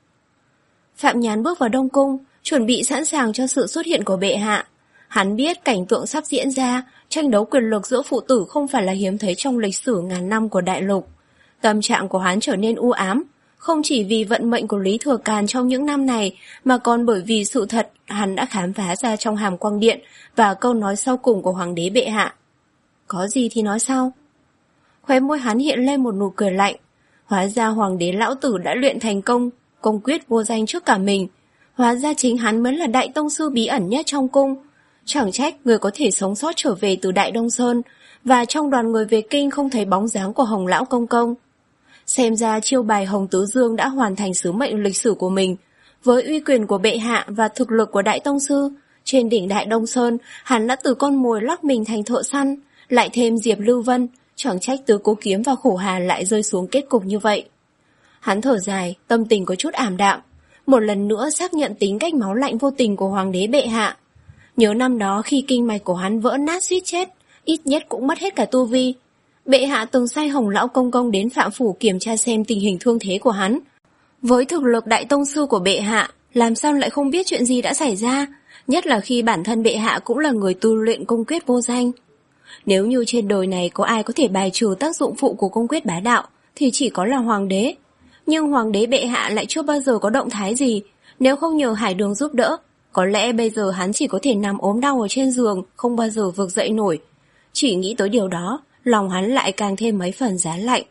Phạm Nhàn bước vào Đông Cung, chuẩn bị sẵn sàng cho sự xuất hiện của bệ hạ. Hắn biết cảnh tượng sắp diễn ra, tranh đấu quyền lực giữa phụ tử không phải là hiếm thấy trong lịch sử ngàn năm của đại lục. Tâm trạng của hắn trở nên u ám, không chỉ vì vận mệnh của Lý Thừa Càn trong những năm này, mà còn bởi vì sự thật hắn đã khám phá ra trong Hàm Quang Điện và câu nói sau cùng của hoàng đế bệ hạ. Có gì thì nói sau. Khóe môi hắn hiện lên một nụ cười lạnh. Hóa ra hoàng đế lão tử đã luyện thành công, công quyết vô danh trước cả mình. Hóa ra chính hắn mới là đại tông sư bí ẩn nhất trong cung. Chẳng trách người có thể sống sót trở về từ Đại Đông Sơn, và trong đoàn người về kinh không thấy bóng dáng của Hồng Lão Công Công. Xem ra chiêu bài Hồng Tứ Dương đã hoàn thành sứ mệnh lịch sử của mình. Với uy quyền của bệ hạ và thực lực của Đại Tông Sư, trên đỉnh Đại Đông Sơn, hắn đã từ con mồi lắc mình thành thợ săn, lại thêm Diệp Lưu Vân, chẳng trách Tứ Cố Kiếm và Khổ Hà lại rơi xuống kết cục như vậy. Hắn thở dài, tâm tình có chút ảm đạm, một lần nữa xác nhận tính cách máu lạnh vô tình của Hoàng đế bệ hạ. Nhớ năm đó khi kinh mạch của hắn vỡ nát suýt chết, ít nhất cũng mất hết cả tu vi. Bệ hạ từng sai Hồng Lão Công Công đến Phạm Phủ kiểm tra xem tình hình thương thế của hắn. Với thực lực đại tông sư của bệ hạ, làm sao lại không biết chuyện gì đã xảy ra, nhất là khi bản thân bệ hạ cũng là người tu luyện công quyết vô danh. Nếu như trên đời này có ai có thể bài trừ tác dụng phụ của công quyết bá đạo, thì chỉ có là Hoàng đế. Nhưng Hoàng đế bệ hạ lại chưa bao giờ có động thái gì, nếu không nhờ Hải Đường giúp đỡ, có lẽ bây giờ hắn chỉ có thể nằm ốm đau ở trên giường, không bao giờ vực dậy nổi. Chỉ nghĩ tới điều đó, lòng hắn lại càng thêm mấy phần giá lạnh.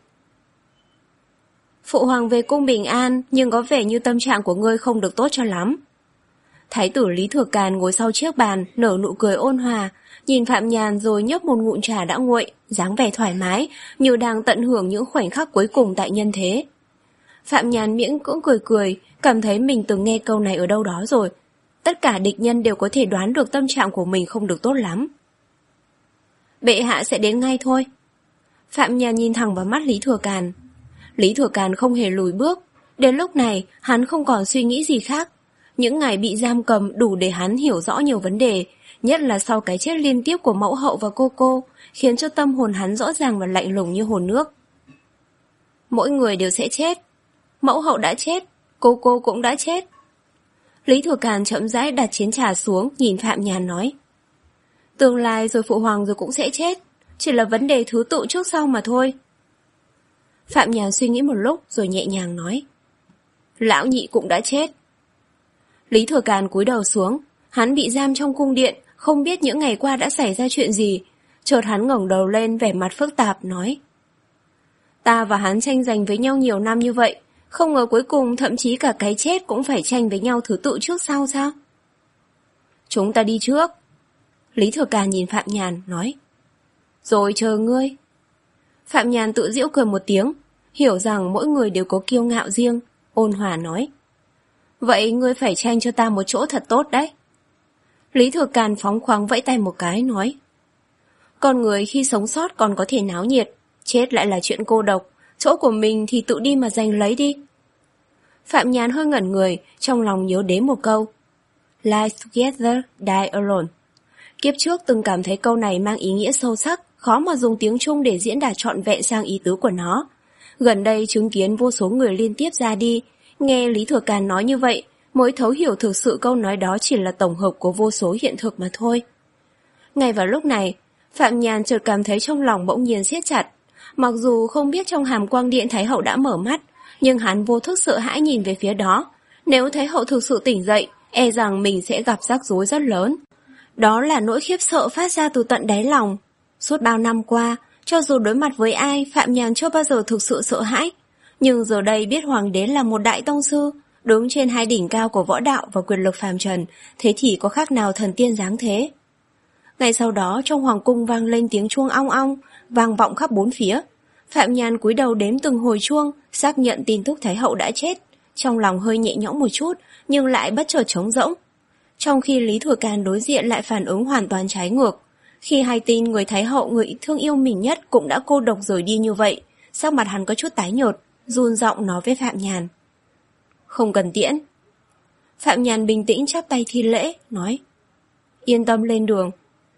Phụ hoàng về cung bình an, nhưng có vẻ như tâm trạng của ngươi không được tốt cho lắm. Thái tử Lý Thừa Càn ngồi sau chiếc bàn, nở nụ cười ôn hòa, nhìn Phạm Nhàn rồi nhấp một ngụm trà đã nguội, dáng vẻ thoải mái, như đang tận hưởng những khoảnh khắc cuối cùng tại nhân thế. Phạm Nhàn miễn cưỡng cười cười, cảm thấy mình từng nghe câu này ở đâu đó rồi. Tất cả địch nhân đều có thể đoán được tâm trạng của mình không được tốt lắm. Bệ hạ sẽ đến ngay thôi. Phạm Nhàn nhìn thẳng vào mắt Lý Thừa Càn. Lý Thừa Càn không hề lùi bước. Đến lúc này, hắn không còn suy nghĩ gì khác. Những ngày bị giam cầm đủ để hắn hiểu rõ nhiều vấn đề, nhất là sau cái chết liên tiếp của mẫu hậu và cô cô, khiến cho tâm hồn hắn rõ ràng và lạnh lùng như hồ nước. Mỗi người đều sẽ chết. Mẫu hậu đã chết, cô cô cũng đã chết. Lý Thừa Càn chậm rãi đặt chén trà xuống, nhìn Phạm Nhàn nói. Tương lai rồi phụ hoàng rồi cũng sẽ chết, chỉ là vấn đề thứ tự trước sau mà thôi. Phạm Nhàn suy nghĩ một lúc rồi nhẹ nhàng nói. Lão nhị cũng đã chết. Lý Thừa Càn cúi đầu xuống, hắn bị giam trong cung điện, không biết những ngày qua đã xảy ra chuyện gì. Chợt hắn ngẩng đầu lên vẻ mặt phức tạp nói. Ta và hắn tranh giành với nhau nhiều năm như vậy, không ngờ cuối cùng thậm chí cả cái chết cũng phải tranh với nhau thứ tự trước sau sao? Chúng ta đi trước. Lý Thừa Càn nhìn Phạm Nhàn nói. Rồi chờ ngươi. Phạm Nhàn tự giễu cười một tiếng, hiểu rằng mỗi người đều có kiêu ngạo riêng, ôn hòa nói. Vậy ngươi phải tranh cho ta một chỗ thật tốt đấy. Lý Thừa Càn phóng khoáng vẫy tay một cái nói. Con người khi sống sót còn có thể náo nhiệt, chết lại là chuyện cô độc, chỗ của mình thì tự đi mà giành lấy đi. Phạm Nhàn hơi ngẩn người, trong lòng nhớ đến một câu. Live together, die alone. Kiếp trước từng cảm thấy câu này mang ý nghĩa sâu sắc, khó mà dùng tiếng Trung để diễn đạt trọn vẹn sang ý tứ của nó. Gần đây chứng kiến vô số người liên tiếp ra đi, nghe Lý Thừa Càn nói như vậy, mới thấu hiểu thực sự câu nói đó chỉ là tổng hợp của vô số hiện thực mà thôi. Ngay vào lúc này, Phạm Nhàn chợt cảm thấy trong lòng bỗng nhiên siết chặt. Mặc dù không biết trong Hàm Quang Điện Thái Hậu đã mở mắt, nhưng hắn vô thức sợ hãi nhìn về phía đó. Nếu Thái Hậu thực sự tỉnh dậy, e rằng mình sẽ gặp rắc rối rất lớn. Đó là nỗi khiếp sợ phát ra từ tận đáy lòng. Suốt bao năm qua, cho dù đối mặt với ai, Phạm Nhàn chưa bao giờ thực sự sợ hãi. Nhưng giờ đây biết Hoàng đế là một đại tông sư, đứng trên hai đỉnh cao của võ đạo và quyền lực phàm trần, thế thì có khác nào thần tiên dáng thế. Ngay sau đó trong hoàng cung vang lên tiếng chuông ong ong, vang vọng khắp bốn phía. Phạm Nhàn cúi đầu đếm từng hồi chuông, xác nhận tin tức Thái Hậu đã chết. Trong lòng hơi nhẹ nhõm một chút, nhưng lại bất chợt trống rỗng. Trong khi Lý Thừa Càn đối diện lại phản ứng hoàn toàn trái ngược. Khi hay tin người Thái Hậu, người thương yêu mình nhất cũng đã cô độc rời đi như vậy, sắc mặt hắn có chút tái nhợt, run giọng nói với Phạm Nhàn. Không cần tiễn. Phạm Nhàn bình tĩnh chắp tay thi lễ, nói. Yên tâm lên đường.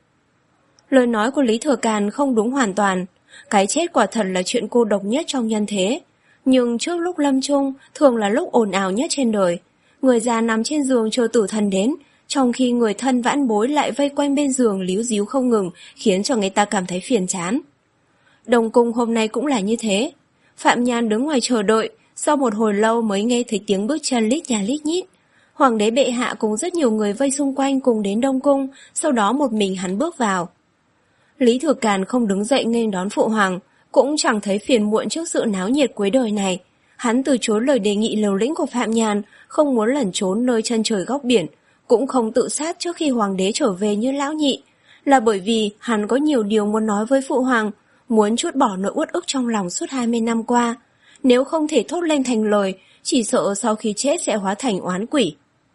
Lời nói của Lý Thừa Càn không đúng hoàn toàn. Cái chết quả thật là chuyện cô độc nhất trong nhân thế. Nhưng trước lúc lâm chung, thường là lúc ồn ào nhất trên đời. Người già nằm trên giường chờ tử thần đến, trong khi người thân vãn bối lại vây quanh bên giường líu díu không ngừng, khiến cho người ta cảm thấy phiền chán. Đông cung hôm nay cũng là như thế. Phạm Nhàn đứng ngoài chờ đợi, sau một hồi lâu mới nghe thấy tiếng bước chân lít nhà lít nhít. Hoàng đế bệ hạ cùng rất nhiều người vây xung quanh cùng đến Đông cung, sau đó một mình hắn bước vào. Lý Thừa Càn không đứng dậy nghênh đón phụ hoàng, cũng chẳng thấy phiền muộn trước sự náo nhiệt cuối đời này. Hắn từ chối lời đề nghị liều lĩnh của Phạm Nhàn, không muốn lẩn trốn nơi chân trời góc biển, cũng không tự sát trước khi hoàng đế trở về như lão nhị, là bởi vì hắn có nhiều điều muốn nói với phụ hoàng, muốn trút bỏ nỗi uất ức trong lòng suốt hai mươi năm qua. Nếu không thể thốt lên thành lời, chỉ sợ sau khi chết sẽ hóa thành oán quỷ.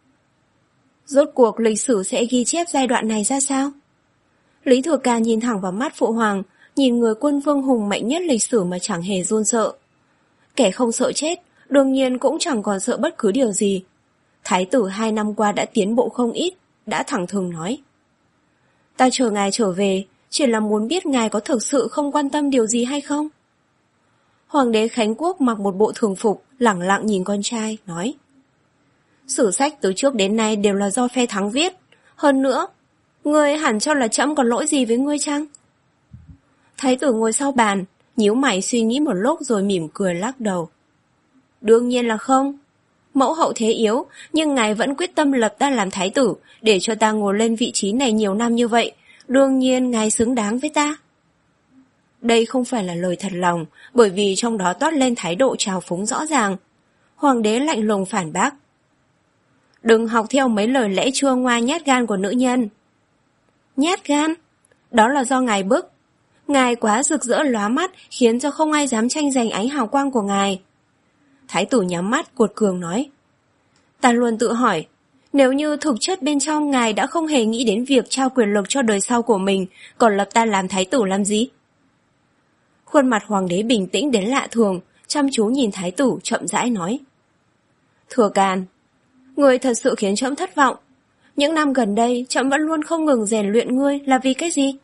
Rốt cuộc lịch sử sẽ ghi chép giai đoạn này ra sao? Lý Thừa Ca nhìn thẳng vào mắt phụ hoàng, nhìn người quân vương hùng mạnh nhất lịch sử mà chẳng hề run sợ. Kẻ không sợ chết, đương nhiên cũng chẳng còn sợ bất cứ điều gì. Thái tử hai năm qua đã tiến bộ không ít, đã thẳng thừng nói. Ta chờ ngài trở về, chỉ là muốn biết ngài có thực sự không quan tâm điều gì hay không? Hoàng đế Khánh Quốc mặc một bộ thường phục, lẳng lặng nhìn con trai, nói. Sử sách từ trước đến nay đều là do phe thắng viết. Hơn nữa, ngươi hẳn cho là trẫm còn lỗi gì với ngươi chăng? Thái tử ngồi sau bàn, nhíu mày suy nghĩ một lúc rồi mỉm cười lắc đầu. Đương nhiên là không. Mẫu hậu thế yếu, nhưng ngài vẫn quyết tâm lập ta làm thái tử, để cho ta ngồi lên vị trí này nhiều năm như vậy. Đương nhiên ngài xứng đáng với ta. Đây không phải là lời thật lòng, bởi vì trong đó toát lên thái độ trào phúng rõ ràng. Hoàng đế lạnh lùng phản bác. Đừng học theo mấy lời lẽ chua ngoa nhát gan của nữ nhân. Nhát gan? Đó là do ngài bức. Ngài quá rực rỡ lóa mắt, khiến cho không ai dám tranh giành ánh hào quang của ngài. Thái tử nhắm mắt, cuột cường nói. Ta luôn tự hỏi, nếu như thực chất bên trong ngài đã không hề nghĩ đến việc trao quyền lực cho đời sau của mình, còn lập ta làm thái tử làm gì? Khuôn mặt hoàng đế bình tĩnh đến lạ thường, chăm chú nhìn thái tử chậm rãi nói. Thừa Càn, ngươi thật sự khiến trẫm thất vọng. Những năm gần đây, trẫm vẫn luôn không ngừng rèn luyện ngươi là vì cái gì?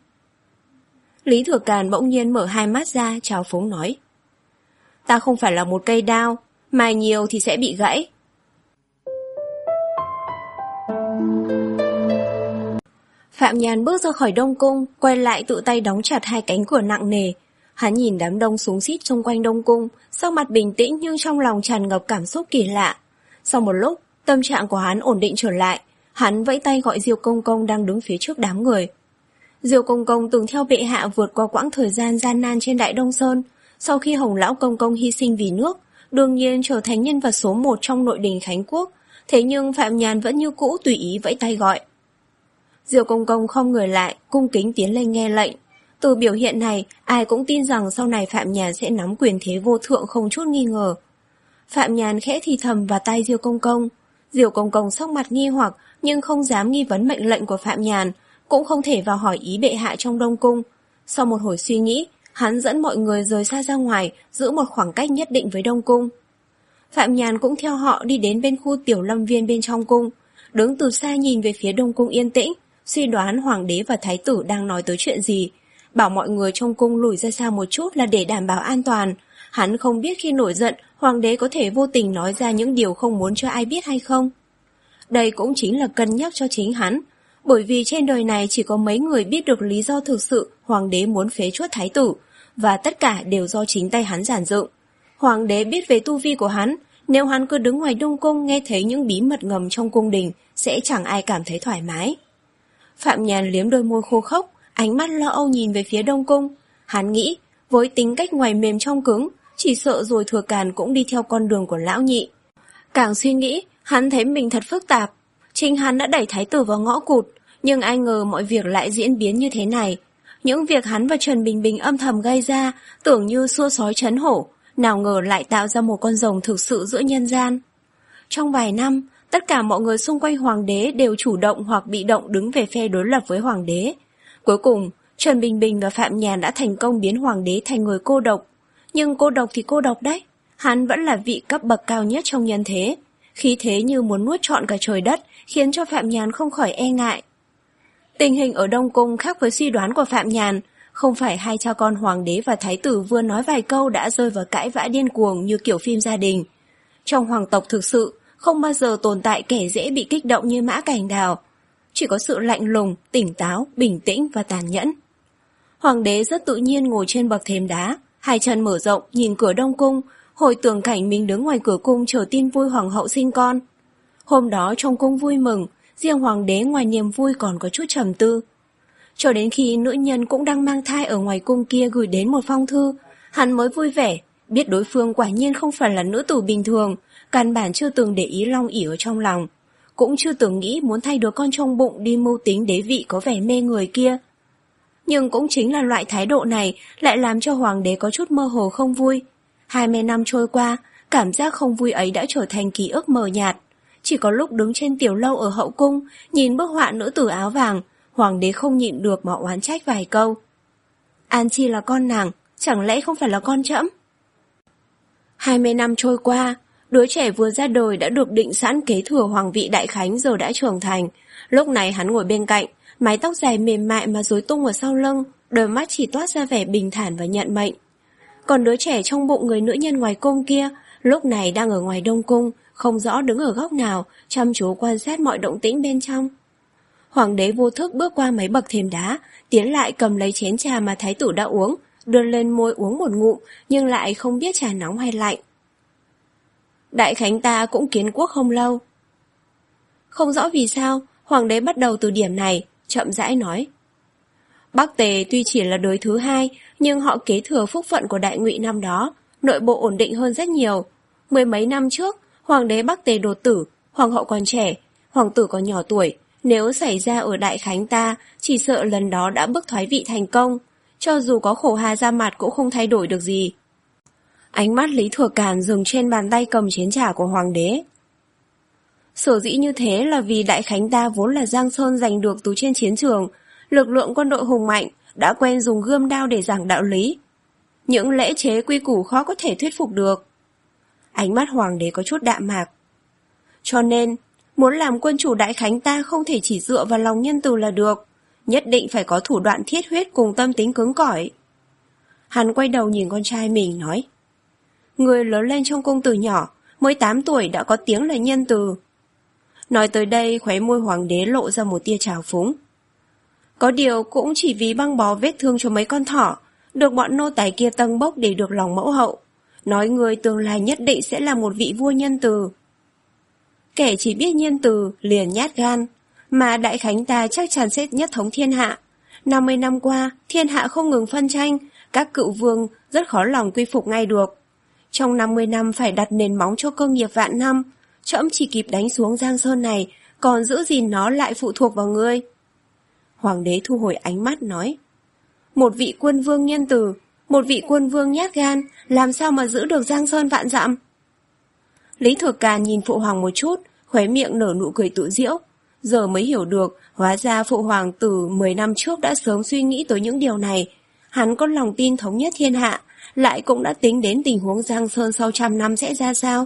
Lý Thừa Càn bỗng nhiên mở hai mắt ra, trào phúng nói. Ta không phải là một cây đao, mài nhiều thì sẽ bị gãy. Phạm Nhàn bước ra khỏi Đông Cung, quay lại tự tay đóng chặt hai cánh cửa nặng nề. Hắn nhìn đám đông xúm xít xung quanh Đông Cung, sắc mặt bình tĩnh nhưng trong lòng tràn ngập cảm xúc kỳ lạ. Sau một lúc, tâm trạng của hắn ổn định trở lại, hắn vẫy tay gọi Diêu Công Công đang đứng phía trước đám người. Diêu Công Công từng theo bệ hạ vượt qua quãng thời gian gian nan trên Đại Đông Sơn, sau khi Hồng Lão Công Công hy sinh vì nước, đương nhiên trở thành nhân vật số một trong nội đình Khánh Quốc, thế nhưng Phạm Nhàn vẫn như cũ tùy ý vẫy tay gọi. Diêu Công Công không người lại, cung kính tiến lên nghe lệnh. Từ biểu hiện này, ai cũng tin rằng sau này Phạm Nhàn sẽ nắm quyền thế vô thượng không chút nghi ngờ. Phạm Nhàn khẽ thì thầm vào tai Diêu Công Công. Diêu Công Công sắc mặt nghi hoặc nhưng không dám nghi vấn mệnh lệnh của Phạm Nhàn, cũng không thể vào hỏi ý bệ hạ trong Đông Cung. Sau một hồi suy nghĩ, hắn dẫn mọi người rời xa ra ngoài, giữ một khoảng cách nhất định với Đông Cung. Phạm Nhàn cũng theo họ đi đến bên khu tiểu lâm viên bên trong cung, đứng từ xa nhìn về phía Đông Cung yên tĩnh, suy đoán hoàng đế và thái tử đang nói tới chuyện gì, bảo mọi người trong cung lùi ra xa một chút là để đảm bảo an toàn. Hắn không biết khi nổi giận, hoàng đế có thể vô tình nói ra những điều không muốn cho ai biết hay không. Đây cũng chính là cân nhắc cho chính hắn, bởi vì trên đời này chỉ có mấy người biết được lý do thực sự hoàng đế muốn phế truất thái tử, và tất cả đều do chính tay hắn giản dựng. Hoàng đế biết về tu vi của hắn, nếu hắn cứ đứng ngoài Đông Cung nghe thấy những bí mật ngầm trong cung đình, sẽ chẳng ai cảm thấy thoải mái. Phạm Nhàn liếm đôi môi khô khốc, ánh mắt lo âu nhìn về phía Đông Cung. Hắn nghĩ, với tính cách ngoài mềm trong cứng, chỉ sợ rồi Thừa Càn cũng đi theo con đường của lão nhị. Càng suy nghĩ, hắn thấy mình thật phức tạp. Chính hắn đã đẩy thái tử vào ngõ cụt, nhưng ai ngờ mọi việc lại diễn biến như thế này. Những việc hắn và Trần Bình Bình âm thầm gây ra, tưởng như xua sói trấn hổ, nào ngờ lại tạo ra một con rồng thực sự giữa nhân gian. Trong vài năm, tất cả mọi người xung quanh hoàng đế đều chủ động hoặc bị động đứng về phe đối lập với hoàng đế. Cuối cùng, Trần Bình Bình và Phạm Nhàn đã thành công biến hoàng đế thành người cô độc. Nhưng cô độc thì cô độc đấy, hắn vẫn là vị cấp bậc cao nhất trong nhân thế. Khí thế như muốn nuốt trọn cả trời đất, khiến cho Phạm Nhàn không khỏi e ngại. Tình hình ở Đông Cung khác với suy đoán của Phạm Nhàn, không phải hai cha con hoàng đế và thái tử vừa nói vài câu đã rơi vào cãi vã điên cuồng như kiểu phim gia đình. Trong hoàng tộc thực sự, không bao giờ tồn tại kẻ dễ bị kích động như Mã Cảnh Đào. Chỉ có sự lạnh lùng, tỉnh táo, bình tĩnh và tàn nhẫn. Hoàng đế rất tự nhiên ngồi trên bậc thềm đá, hai chân mở rộng nhìn cửa Đông Cung, hồi tưởng cảnh mình đứng ngoài cửa cung chờ tin vui hoàng hậu sinh con. Hôm đó trong cung vui mừng, riêng hoàng đế ngoài niềm vui còn có chút trầm tư. Cho đến khi nữ nhân cũng đang mang thai ở ngoài cung kia gửi đến một phong thư, hắn mới vui vẻ, biết đối phương quả nhiên không phải là nữ tử bình thường, căn bản chưa từng để ý long ỷ ở trong lòng, cũng chưa từng nghĩ muốn thay đứa con trong bụng đi mưu tính đế vị có vẻ mê người kia. Nhưng cũng chính là loại thái độ này lại làm cho hoàng đế có chút mơ hồ không vui. Hai mươi năm trôi qua, cảm giác không vui ấy đã trở thành ký ức mờ nhạt. Chỉ có lúc đứng trên tiểu lâu ở hậu cung, nhìn bức họa nữ tử áo vàng, hoàng đế không nhịn được mà oán trách vài câu. An Chi là con nàng, chẳng lẽ không phải là con trẫm? Hai mươi năm trôi qua, đứa trẻ vừa ra đời đã được định sẵn kế thừa hoàng vị đại khánh giờ đã trưởng thành. Lúc này hắn ngồi bên cạnh, mái tóc dài mềm mại mà rối tung ở sau lưng, đôi mắt chỉ toát ra vẻ bình thản và nhận mệnh. Còn đứa trẻ trong bụng người nữ nhân ngoài cung kia, lúc này đang ở ngoài đông cung, không rõ đứng ở góc nào, chăm chú quan sát mọi động tĩnh bên trong. Hoàng đế vô thức bước qua mấy bậc thềm đá, tiến lại cầm lấy chén trà mà thái tử đã uống, đưa lên môi uống một ngụm, nhưng lại không biết trà nóng hay lạnh. Đại khánh ta cũng kiến quốc không lâu. Không rõ vì sao, hoàng đế bắt đầu từ điểm này, chậm rãi nói. Bắc Tề tuy chỉ là đời thứ hai, nhưng họ kế thừa phúc phận của Đại Ngụy năm đó, nội bộ ổn định hơn rất nhiều. Mười mấy năm trước, hoàng đế Bắc Tề đột tử, hoàng hậu còn trẻ, hoàng tử còn nhỏ tuổi. Nếu xảy ra ở Đại Khánh ta, chỉ sợ lần đó đã bước thoái vị thành công. Cho dù có khổ hà ra mặt cũng không thay đổi được gì. Ánh mắt Lý Thừa Càn dừng trên bàn tay cầm chén trà của hoàng đế. Sở dĩ như thế là vì Đại Khánh ta vốn là Giang Sơn giành được từ trên chiến trường, lực lượng quân đội hùng mạnh, đã quen dùng gươm đao để giảng đạo lý. Những lễ chế quy củ khó có thể thuyết phục được. Ánh mắt hoàng đế có chút đạm mạc. Cho nên, muốn làm quân chủ Đại Khánh ta không thể chỉ dựa vào lòng nhân từ là được, nhất định phải có thủ đoạn thiết huyết cùng tâm tính cứng cỏi. Hắn quay đầu nhìn con trai mình nói. Người lớn lên trong cung từ nhỏ, mới tám tuổi đã có tiếng là nhân từ. Nói tới đây, khóe môi hoàng đế lộ ra một tia trào phúng. Có điều cũng chỉ vì băng bó vết thương cho mấy con thỏ, được bọn nô tài kia tâng bốc để được lòng mẫu hậu. Nói người tương lai nhất định sẽ là một vị vua nhân từ. Kẻ chỉ biết nhân từ, liền nhát gan. Mà Đại Khánh ta chắc chắn sẽ nhất thống thiên hạ. năm mươi năm qua, thiên hạ không ngừng phân tranh, các cựu vương rất khó lòng quy phục ngay được. Trong năm mươi năm phải đặt nền móng cho cơ nghiệp vạn năm, trẫm chỉ kịp đánh xuống Giang Sơn này, còn giữ gìn nó lại phụ thuộc vào ngươi. Hoàng đế thu hồi ánh mắt nói. Một vị quân vương nhân từ, một vị quân vương nhát gan, làm sao mà giữ được Giang Sơn vạn dặm? Lý Thừa Càn nhìn phụ hoàng một chút, khóe miệng nở nụ cười tự giễu. Giờ mới hiểu được, hóa ra phụ hoàng từ mười năm trước đã sớm suy nghĩ tới những điều này. Hắn có lòng tin thống nhất thiên hạ, lại cũng đã tính đến tình huống Giang Sơn sau trăm năm sẽ ra sao.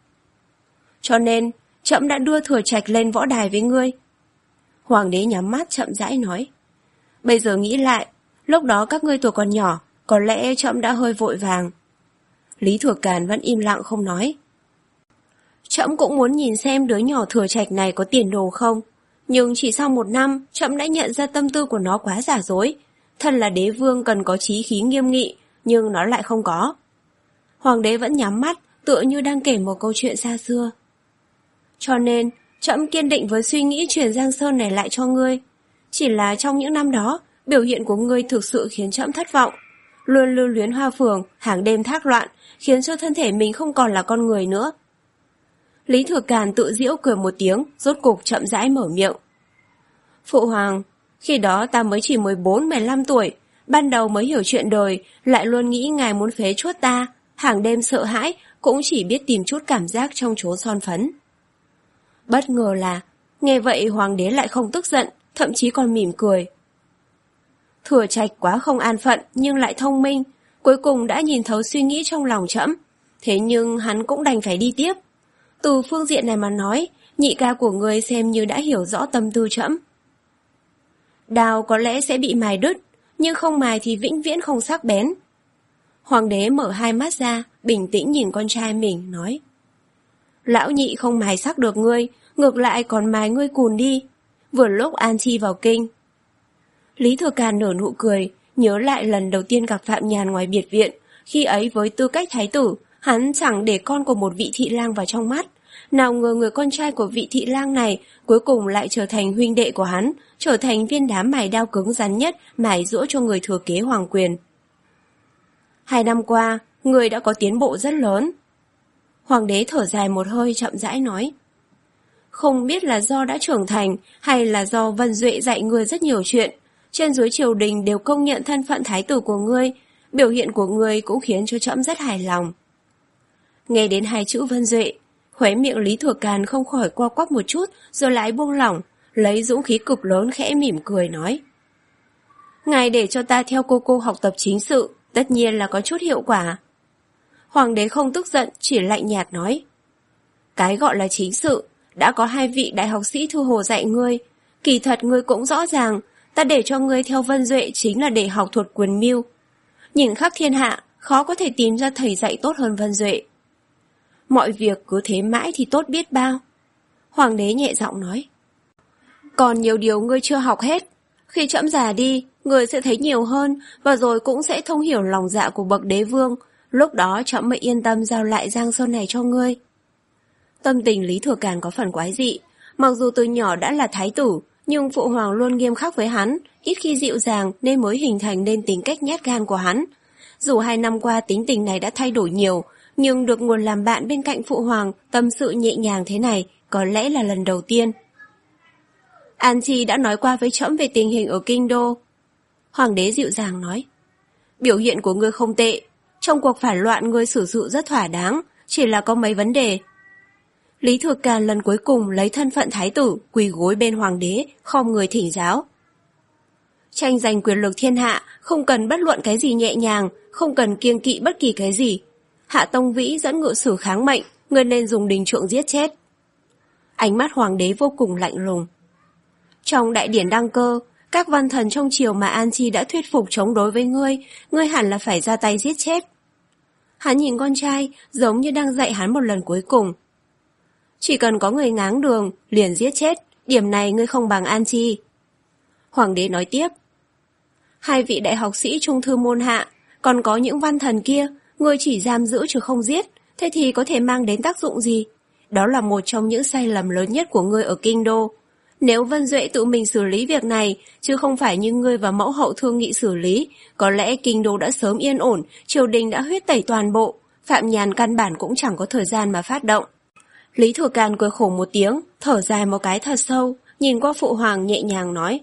Cho nên, trẫm đã đưa Thừa Trạch lên võ đài với ngươi. Hoàng đế nhắm mắt chậm rãi nói. Bây giờ nghĩ lại, lúc đó các ngươi tuổi còn nhỏ, có lẽ trẫm đã hơi vội vàng. Lý Thừa Càn vẫn im lặng không nói. Trẫm cũng muốn nhìn xem đứa nhỏ Thừa Trạch này có tiền đồ không. Nhưng chỉ sau một năm, trẫm đã nhận ra tâm tư của nó quá giả dối. Thân là đế vương cần có chí khí nghiêm nghị, nhưng nó lại không có. Hoàng đế vẫn nhắm mắt, tựa như đang kể một câu chuyện xa xưa. Cho nên, trẫm kiên định với suy nghĩ chuyển Giang Sơn này lại cho ngươi. Chỉ là trong những năm đó, biểu hiện của ngươi thực sự khiến trẫm thất vọng. Luôn lưu luyến hoa phường, hàng đêm thác loạn, khiến cho thân thể mình không còn là con người nữa. Lý Thừa Càn tự giễu cười một tiếng, rốt cục chậm rãi mở miệng. Phụ hoàng, khi đó ta mới chỉ mười bốn mười lăm tuổi, ban đầu mới hiểu chuyện đời, lại luôn nghĩ ngài muốn phế chuốt ta, hàng đêm sợ hãi, cũng chỉ biết tìm chút cảm giác trong chốn son phấn. Bất ngờ là, nghe vậy hoàng đế lại không tức giận, thậm chí còn mỉm cười. Thừa Trạch quá không an phận nhưng lại thông minh, cuối cùng đã nhìn thấu suy nghĩ trong lòng trẫm, thế nhưng hắn cũng đành phải đi tiếp. Từ phương diện này mà nói, nhị ca của ngươi xem như đã hiểu rõ tâm tư trẫm. Đao có lẽ sẽ bị mài đứt, nhưng không mài thì vĩnh viễn không sắc bén. Hoàng đế mở hai mắt ra, bình tĩnh nhìn con trai mình, nói. Lão nhị không mài sắc được ngươi, ngược lại còn mài ngươi cùn đi. Vừa lúc An Chi vào kinh. Lý Thừa Càn nở nụ cười, nhớ lại lần đầu tiên gặp Phạm Nhàn ngoài biệt viện. Khi ấy với tư cách thái tử, hắn chẳng để con của một vị thị lang vào trong mắt. Nào ngờ người con trai của vị thị lang này cuối cùng lại trở thành huynh đệ của hắn, trở thành viên đá mài đao cứng rắn nhất mài giũa cho người thừa kế hoàng quyền. Hai năm qua, người đã có tiến bộ rất lớn. Hoàng đế thở dài một hơi chậm rãi nói. Không biết là do đã trưởng thành hay là do Vân Duệ dạy ngươi rất nhiều chuyện. Trên dưới triều đình đều công nhận thân phận thái tử của ngươi, biểu hiện của ngươi cũng khiến cho trẫm rất hài lòng. Nghe đến hai chữ Vân Duệ, khóe miệng Lý Thừa Càn không khỏi co quắp một chút rồi lại buông lỏng, lấy dũng khí cực lớn khẽ mỉm cười nói. Ngài để cho ta theo cô cô học tập chính sự, tất nhiên là có chút hiệu quả. Hoàng đế không tức giận, chỉ lạnh nhạt nói. Cái gọi là chính sự, đã có hai vị đại học sĩ Thư Hồ dạy ngươi. Kỳ thật ngươi cũng rõ ràng, ta để cho ngươi theo Vân Duệ chính là để học thuật quyền mưu. Nhìn khắp thiên hạ, khó có thể tìm ra thầy dạy tốt hơn Vân Duệ. Mọi việc cứ thế mãi thì tốt biết bao. Hoàng đế nhẹ giọng nói. Còn nhiều điều ngươi chưa học hết. Khi trẫm già đi, ngươi sẽ thấy nhiều hơn và rồi cũng sẽ thông hiểu lòng dạ của bậc đế vương. Lúc đó trẫm mới yên tâm giao lại Giang Sơn này cho ngươi. Tâm tình Lý Thừa Càn có phần quái dị. Mặc dù từ nhỏ đã là thái tử, nhưng phụ hoàng luôn nghiêm khắc với hắn, ít khi dịu dàng nên mới hình thành nên tính cách nhát gan của hắn. Dù hai năm qua tính tình này đã thay đổi nhiều, nhưng được nguồn làm bạn bên cạnh phụ hoàng, tâm sự nhẹ nhàng thế này, có lẽ là lần đầu tiên. An Chi đã nói qua với trẫm về tình hình ở Kinh Đô. Hoàng đế dịu dàng nói. Biểu hiện của ngươi không tệ, trong cuộc phản loạn ngươi xử sự rất thỏa đáng, chỉ là có mấy vấn đề. Lý Thừa Càn lần cuối cùng lấy thân phận thái tử, quỳ gối bên hoàng đế, khom người thỉnh giáo. Tranh giành quyền lực thiên hạ, không cần bất luận cái gì nhẹ nhàng, không cần kiêng kỵ bất kỳ cái gì. Hạ Tông Vĩ dẫn ngự sử kháng mệnh, ngươi nên dùng đình trượng giết chết. Ánh mắt hoàng đế vô cùng lạnh lùng. Trong đại điển đăng cơ, các văn thần trong triều mà An Chi đã thuyết phục chống đối với ngươi, ngươi hẳn là phải ra tay giết chết. Hắn nhìn con trai, giống như đang dạy hắn một lần cuối cùng. Chỉ cần có người ngáng đường, liền giết chết, điểm này ngươi không bằng An Chi. Hoàng đế nói tiếp. Hai vị đại học sĩ trung thư môn hạ, còn có những văn thần kia, ngươi chỉ giam giữ chứ không giết, thế thì có thể mang đến tác dụng gì? Đó là một trong những sai lầm lớn nhất của ngươi ở Kinh Đô. Nếu Vân Duệ tự mình xử lý việc này, chứ không phải như ngươi và mẫu hậu thương nghị xử lý, có lẽ Kinh Đô đã sớm yên ổn, triều đình đã huyết tẩy toàn bộ, Phạm Nhàn căn bản cũng chẳng có thời gian mà phát động. Lý Thừa Càn cười khổ một tiếng, thở dài một cái thật sâu, nhìn qua phụ hoàng nhẹ nhàng nói.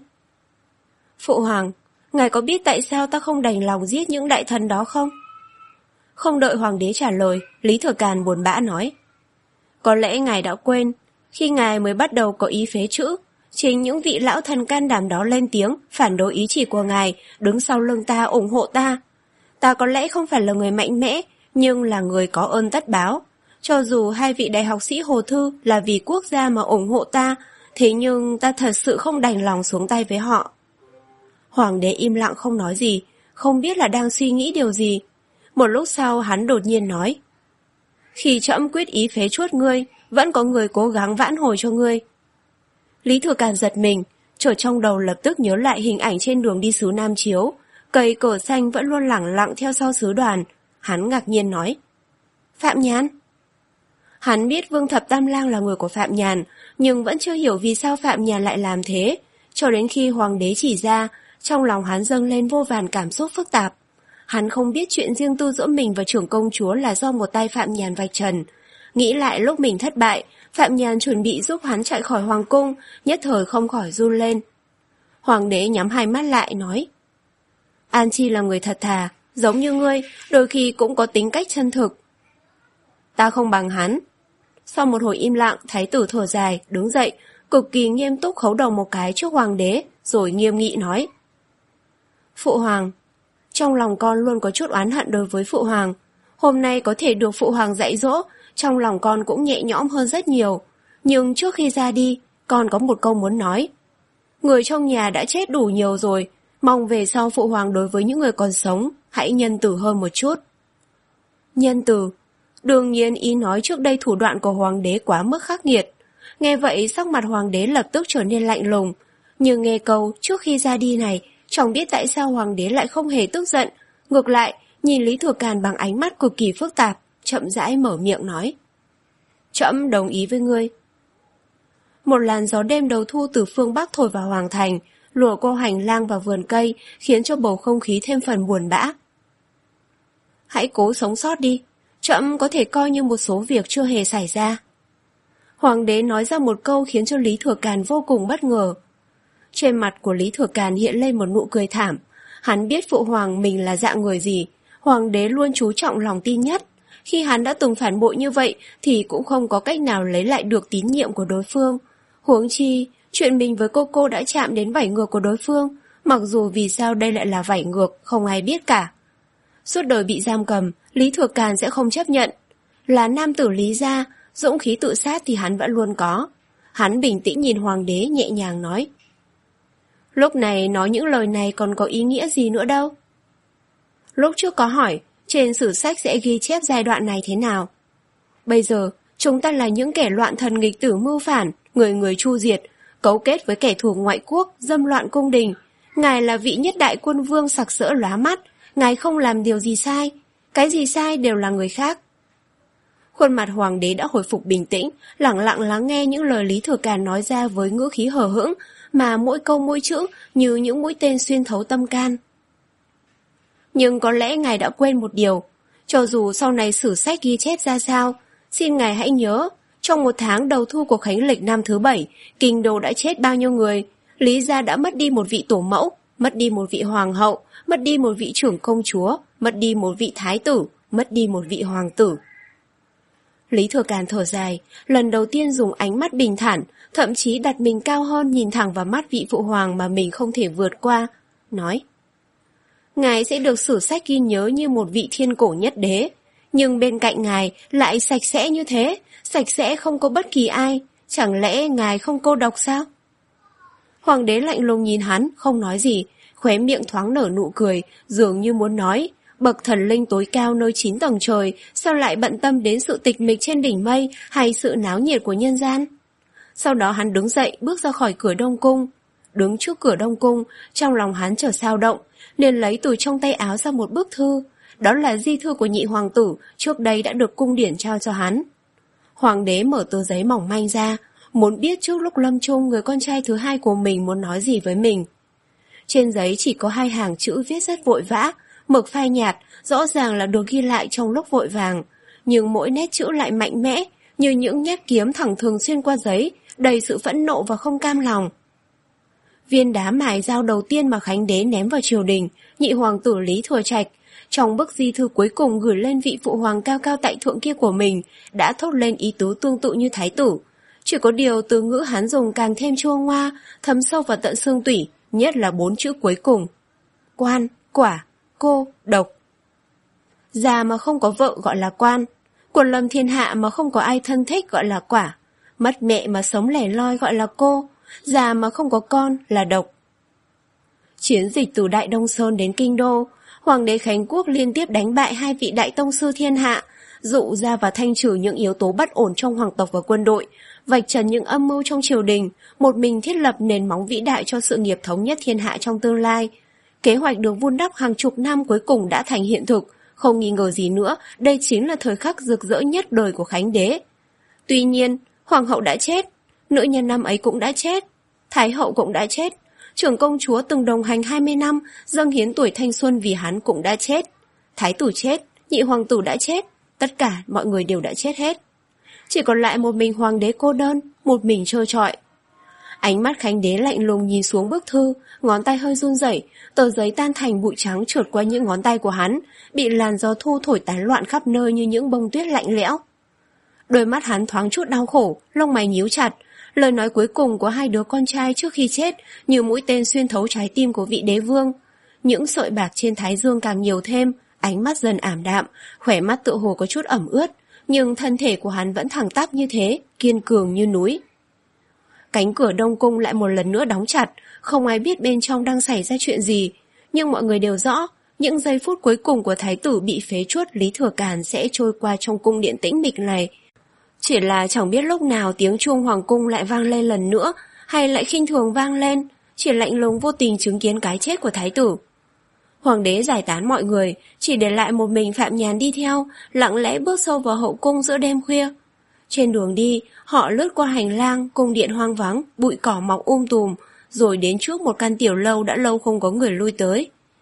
Phụ hoàng, ngài có biết tại sao ta không đành lòng giết những đại thần đó không? Không đợi hoàng đế trả lời, Lý Thừa Càn buồn bã nói. Có lẽ ngài đã quên, khi ngài mới bắt đầu có ý phế chữ, chính những vị lão thần can đảm đó lên tiếng, phản đối ý chỉ của ngài, đứng sau lưng ta ủng hộ ta. Ta có lẽ không phải là người mạnh mẽ, nhưng là người có ơn tất báo. Cho dù hai vị đại học sĩ Hồ Thư là vì quốc gia mà ủng hộ ta, thế nhưng ta thật sự không đành lòng xuống tay với họ. Hoàng đế im lặng không nói gì, không biết là đang suy nghĩ điều gì. Một lúc sau hắn đột nhiên nói. Khi trẫm quyết ý phế chuốt ngươi, vẫn có người cố gắng vãn hồi cho ngươi. Lý Thừa Càn giật mình, trở trong đầu lập tức nhớ lại hình ảnh trên đường đi sứ Nam Chiếu. Cây cờ xanh vẫn luôn lẳng lặng theo sau sứ đoàn. Hắn ngạc nhiên nói. Phạm Nhàn. Hắn biết Vương Thập Tam Lang là người của Phạm Nhàn, nhưng vẫn chưa hiểu vì sao Phạm Nhàn lại làm thế. Cho đến khi hoàng đế chỉ ra, trong lòng hắn dâng lên vô vàn cảm xúc phức tạp. Hắn không biết chuyện riêng tư giữa mình và trưởng công chúa là do một tay Phạm Nhàn vạch trần. Nghĩ lại lúc mình thất bại, Phạm Nhàn chuẩn bị giúp hắn chạy khỏi hoàng cung, nhất thời không khỏi run lên. Hoàng đế nhắm hai mắt lại nói. An Chi là người thật thà, giống như ngươi, đôi khi cũng có tính cách chân thực. Ta không bằng hắn. Sau một hồi im lặng, thái tử thở dài, đứng dậy, cực kỳ nghiêm túc khấu đầu một cái trước hoàng đế, rồi nghiêm nghị nói. Phụ hoàng, trong lòng con luôn có chút oán hận đối với phụ hoàng. Hôm nay có thể được phụ hoàng dạy dỗ, trong lòng con cũng nhẹ nhõm hơn rất nhiều. Nhưng trước khi ra đi, con có một câu muốn nói. Người trong nhà đã chết đủ nhiều rồi, mong về sau phụ hoàng đối với những người còn sống, hãy nhân từ hơn một chút. Nhân từ. Đương nhiên ý nói trước đây thủ đoạn của hoàng đế quá mức khắc nghiệt. Nghe vậy sắc mặt hoàng đế lập tức trở nên lạnh lùng. Nhưng nghe câu trước khi ra đi này, chẳng biết tại sao hoàng đế lại không hề tức giận. Ngược lại, nhìn Lý Thừa Càn bằng ánh mắt cực kỳ phức tạp, chậm rãi mở miệng nói. Trẫm đồng ý với ngươi. Một làn gió đêm đầu thu từ phương Bắc thổi vào hoàng thành, lùa qua hành lang và vườn cây, khiến cho bầu không khí thêm phần buồn bã. hãy cố sống sót đi, trẫm có thể coi như một số việc chưa hề xảy ra. Hoàng đế nói ra một câu khiến cho Lý Thừa Càn vô cùng bất ngờ. Trên mặt của Lý Thừa Càn hiện lên một nụ cười thảm. Hắn biết phụ hoàng mình là dạng người gì. Hoàng đế luôn chú trọng lòng tin nhất. Khi hắn đã từng phản bội như vậy thì cũng không có cách nào lấy lại được tín nhiệm của đối phương. Huống chi, chuyện mình với cô cô đã chạm đến vảy ngược của đối phương, mặc dù vì sao đây lại là vảy ngược không ai biết cả. Suốt đời bị giam cầm, Lý Thừa Càn sẽ không chấp nhận. Là nam tử Lý gia, dũng khí tự sát thì hắn vẫn luôn có. Hắn bình tĩnh nhìn hoàng đế nhẹ nhàng nói. Lúc này nói những lời này còn có ý nghĩa gì nữa đâu. Lúc trước có hỏi, trên sử sách sẽ ghi chép giai đoạn này thế nào. Bây giờ, chúng ta là những kẻ loạn thần nghịch tử mưu phản, người người chu diệt, cấu kết với kẻ thù ngoại quốc, dâm loạn cung đình. Ngài là vị nhất đại quân vương sặc sỡ lóa mắt, ngài không làm điều gì sai, cái gì sai đều là người khác. Khuôn mặt hoàng đế đã hồi phục bình tĩnh, lặng lặng lắng nghe những lời Lý Thừa Càn nói ra với ngữ khí hờ hững, mà mỗi câu mỗi chữ như những mũi tên xuyên thấu tâm can. Nhưng có lẽ ngài đã quên một điều, cho dù sau này sử sách ghi chép ra sao, xin ngài hãy nhớ, trong một tháng đầu thu của khánh lịch năm thứ bảy, kinh đô đã chết bao nhiêu người, Lý gia đã mất đi một vị tổ mẫu, mất đi một vị hoàng hậu, mất đi một vị trưởng công chúa, mất đi một vị thái tử, mất đi một vị hoàng tử. Lý Thừa Càn thở dài, lần đầu tiên dùng ánh mắt bình thản, thậm chí đặt mình cao hơn nhìn thẳng vào mắt vị phụ hoàng mà mình không thể vượt qua, nói. Ngài sẽ được sử sách ghi nhớ như một vị thiên cổ nhất đế, nhưng bên cạnh ngài lại sạch sẽ như thế, sạch sẽ không có bất kỳ ai, chẳng lẽ ngài không cô độc sao? Hoàng đế lạnh lùng nhìn hắn, không nói gì, khóe miệng thoáng nở nụ cười, dường như muốn nói, bậc thần linh tối cao nơi chín tầng trời, sao lại bận tâm đến sự tịch mịch trên đỉnh mây hay sự náo nhiệt của nhân gian? Sau đó hắn đứng dậy bước ra khỏi cửa Đông Cung. Đứng trước cửa Đông Cung, trong lòng hắn trở sao động, liền lấy từ trong tay áo ra một bức thư. Đó là di thư của nhị hoàng tử, trước đây đã được cung điển trao cho hắn. Hoàng đế mở tờ giấy mỏng manh ra, muốn biết trước lúc lâm chung người con trai thứ hai của mình muốn nói gì với mình. Trên giấy chỉ có hai hàng chữ viết rất vội vã, mực phai nhạt, rõ ràng là được ghi lại trong lúc vội vàng, nhưng mỗi nét chữ lại mạnh mẽ, như những nhát kiếm thẳng thường xuyên qua giấy, đầy sự phẫn nộ và không cam lòng. Viên đá mài dao đầu tiên mà Khánh đế ném vào triều đình, nhị hoàng tử Lý Thừa Trạch, trong bức di thư cuối cùng gửi lên vị phụ hoàng cao cao tại thượng kia của mình, đã thốt lên ý tứ tương tự như thái tử. Chỉ có điều từ ngữ hắn dùng càng thêm chua ngoa, thấm sâu vào tận xương tủy, nhất là bốn chữ cuối cùng. Quan, quả, cô, độc. Già mà không có vợ gọi là quan, quần lâm thiên hạ mà không có ai thân thích gọi là quả, mất mẹ mà sống lẻ loi gọi là cô, già mà không có con là độc. Chiến dịch từ Đại Đông Sơn đến Kinh Đô, Hoàng đế Khánh Quốc liên tiếp đánh bại hai vị đại tông sư thiên hạ, dụ ra và thanh trừ những yếu tố bất ổn trong hoàng tộc và quân đội, vạch trần những âm mưu trong triều đình, một mình thiết lập nền móng vĩ đại cho sự nghiệp thống nhất thiên hạ trong tương lai. Kế hoạch được vun đắp hàng chục năm cuối cùng đã thành hiện thực, không nghi ngờ gì nữa, đây chính là thời khắc rực rỡ nhất đời của Khánh đế. Tuy nhiên, hoàng hậu đã chết, nữ nhân năm ấy cũng đã chết, thái hậu cũng đã chết, trưởng công chúa từng đồng hành hai mươi năm, dâng hiến tuổi thanh xuân vì hắn cũng đã chết, thái tử chết, nhị hoàng tử đã chết, tất cả mọi người đều đã chết hết. Chỉ còn lại một mình hoàng đế cô đơn, một mình trơ trọi. Ánh mắt Khánh đế lạnh lùng nhìn xuống bức thư, ngón tay hơi run rẩy, tờ giấy tan thành bụi trắng trượt qua những ngón tay của hắn, bị làn gió thu thổi tán loạn khắp nơi như những bông tuyết lạnh lẽo. Đôi mắt hắn thoáng chút đau khổ, lông mày nhíu chặt, lời nói cuối cùng của hai đứa con trai trước khi chết như mũi tên xuyên thấu trái tim của vị đế vương. Những sợi bạc trên thái dương càng nhiều thêm, ánh mắt dần ảm đạm, khỏe mắt tựa hồ có chút ẩm ướt, nhưng thân thể của hắn vẫn thẳng tắp như thế, kiên cường như núi. Cánh cửa Đông Cung lại một lần nữa đóng chặt, không ai biết bên trong đang xảy ra chuyện gì, nhưng mọi người đều rõ, những giây phút cuối cùng của thái tử bị phế truất Lý Thừa Càn sẽ trôi qua trong cung điện tĩnh mịch này. Chỉ là chẳng biết lúc nào tiếng chuông hoàng cung lại vang lên lần nữa, hay lại khinh thường vang lên, chỉ lạnh lùng vô tình chứng kiến cái chết của thái tử. Hoàng đế giải tán mọi người, chỉ để lại một mình Phạm Nhàn đi theo, lặng lẽ bước sâu vào hậu cung giữa đêm khuya. Trên đường đi, họ lướt qua hành lang, cung điện hoang vắng, bụi cỏ mọc um tùm, rồi đến trước một căn tiểu lâu đã lâu không có người lui tới.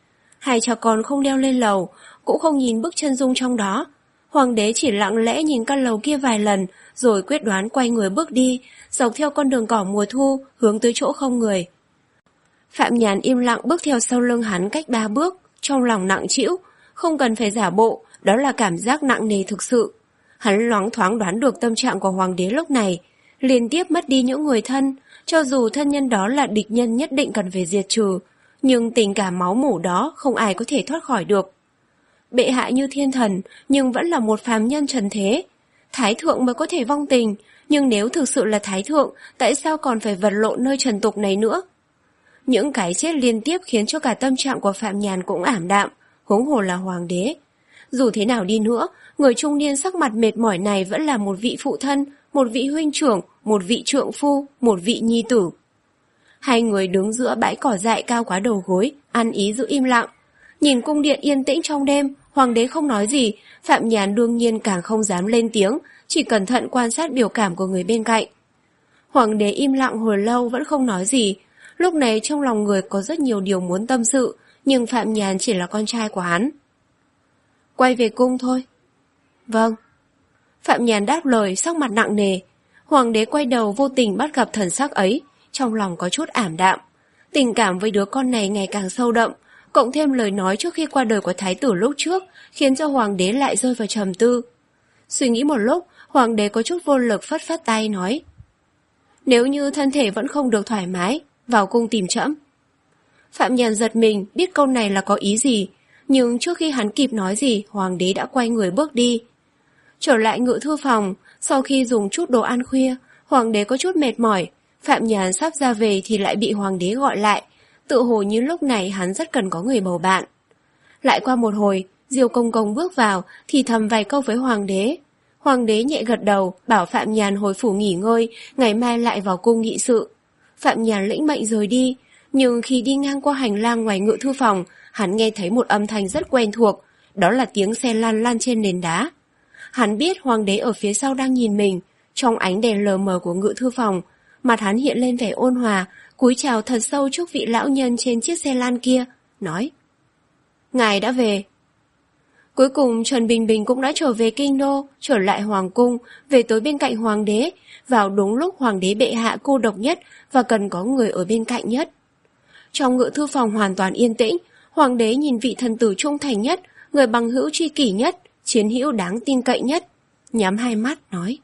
Hai cha con không leo lên lầu, cũng không nhìn bức chân dung trong đó. Hoàng đế chỉ lặng lẽ nhìn căn lầu kia vài lần, rồi quyết đoán quay người bước đi, dọc theo con đường cỏ mùa thu, hướng tới chỗ không người. Phạm Nhàn im lặng bước theo sau lưng hắn cách ba bước, trong lòng nặng trĩu, không cần phải giả bộ, đó là cảm giác nặng nề thực sự. Hắn loáng thoáng đoán được tâm trạng của hoàng đế lúc này, liên tiếp mất đi những người thân, cho dù thân nhân đó là địch nhân nhất định cần phải diệt trừ, nhưng tình cảm máu mủ đó không ai có thể thoát khỏi được. Bệ hạ như thiên thần, nhưng vẫn là một phàm nhân trần thế. Thái thượng mới có thể vong tình, nhưng nếu thực sự là thái thượng, tại sao còn phải vật lộn nơi trần tục này nữa? Những cái chết liên tiếp khiến cho cả tâm trạng của Phạm Nhàn cũng ảm đạm, huống hồ là hoàng đế. Dù thế nào đi nữa, người trung niên sắc mặt mệt mỏi này vẫn là một vị phụ thân, một vị huynh trưởng, một vị trượng phu, một vị nhi tử. Hai người đứng giữa bãi cỏ dại cao quá đầu gối, ăn ý giữ im lặng. Nhìn cung điện yên tĩnh trong đêm, hoàng đế không nói gì, Phạm Nhàn đương nhiên càng không dám lên tiếng, chỉ cẩn thận quan sát biểu cảm của người bên cạnh. Hoàng đế im lặng hồi lâu vẫn không nói gì. Lúc này trong lòng người có rất nhiều điều muốn tâm sự, nhưng Phạm Nhàn chỉ là con trai của hắn. Quay về cung thôi. Vâng. Phạm Nhàn đáp lời, sắc mặt nặng nề. Hoàng đế quay đầu vô tình bắt gặp thần sắc ấy, trong lòng có chút ảm đạm. Tình cảm với đứa con này ngày càng sâu đậm, cộng thêm lời nói trước khi qua đời của thái tử lúc trước, khiến cho hoàng đế lại rơi vào trầm tư. Suy nghĩ một lúc, hoàng đế có chút vô lực phất phất tay nói: Nếu như thân thể vẫn không được thoải mái, vào cung tìm trẫm. Phạm Nhàn giật mình, biết câu này là có ý gì, nhưng trước khi hắn kịp nói gì, hoàng đế đã quay người bước đi. Trở lại ngự thư phòng, sau khi dùng chút đồ ăn khuya, hoàng đế có chút mệt mỏi. Phạm Nhàn sắp ra về thì lại bị hoàng đế gọi lại, tự hồ như lúc này hắn rất cần có người bầu bạn. Lại qua một hồi, Diêu Công Công bước vào, thì thầm vài câu với hoàng đế. Hoàng đế nhẹ gật đầu, bảo Phạm Nhàn hồi phủ nghỉ ngơi, ngày mai lại vào cung nghị sự. Phạm Nhàn lĩnh mệnh rời đi, nhưng khi đi ngang qua hành lang ngoài ngự thư phòng, hắn nghe thấy một âm thanh rất quen thuộc, đó là tiếng xe lăn lăn trên nền đá. Hắn biết hoàng đế ở phía sau đang nhìn mình, trong ánh đèn lờ mờ của ngự thư phòng, mặt hắn hiện lên vẻ ôn hòa, cúi chào thật sâu trước vị lão nhân trên chiếc xe lan kia, nói: Ngài đã về. Cuối cùng Trần Bình Bình cũng đã trở về kinh đô, trở lại hoàng cung, về tới bên cạnh hoàng đế, vào đúng lúc hoàng đế bệ hạ cô độc nhất và cần có người ở bên cạnh nhất. Trong ngự thư phòng hoàn toàn yên tĩnh, hoàng đế nhìn vị thần tử trung thành nhất, người bằng hữu tri kỷ nhất, chiến hữu đáng tin cậy nhất, nhắm hai mắt nói: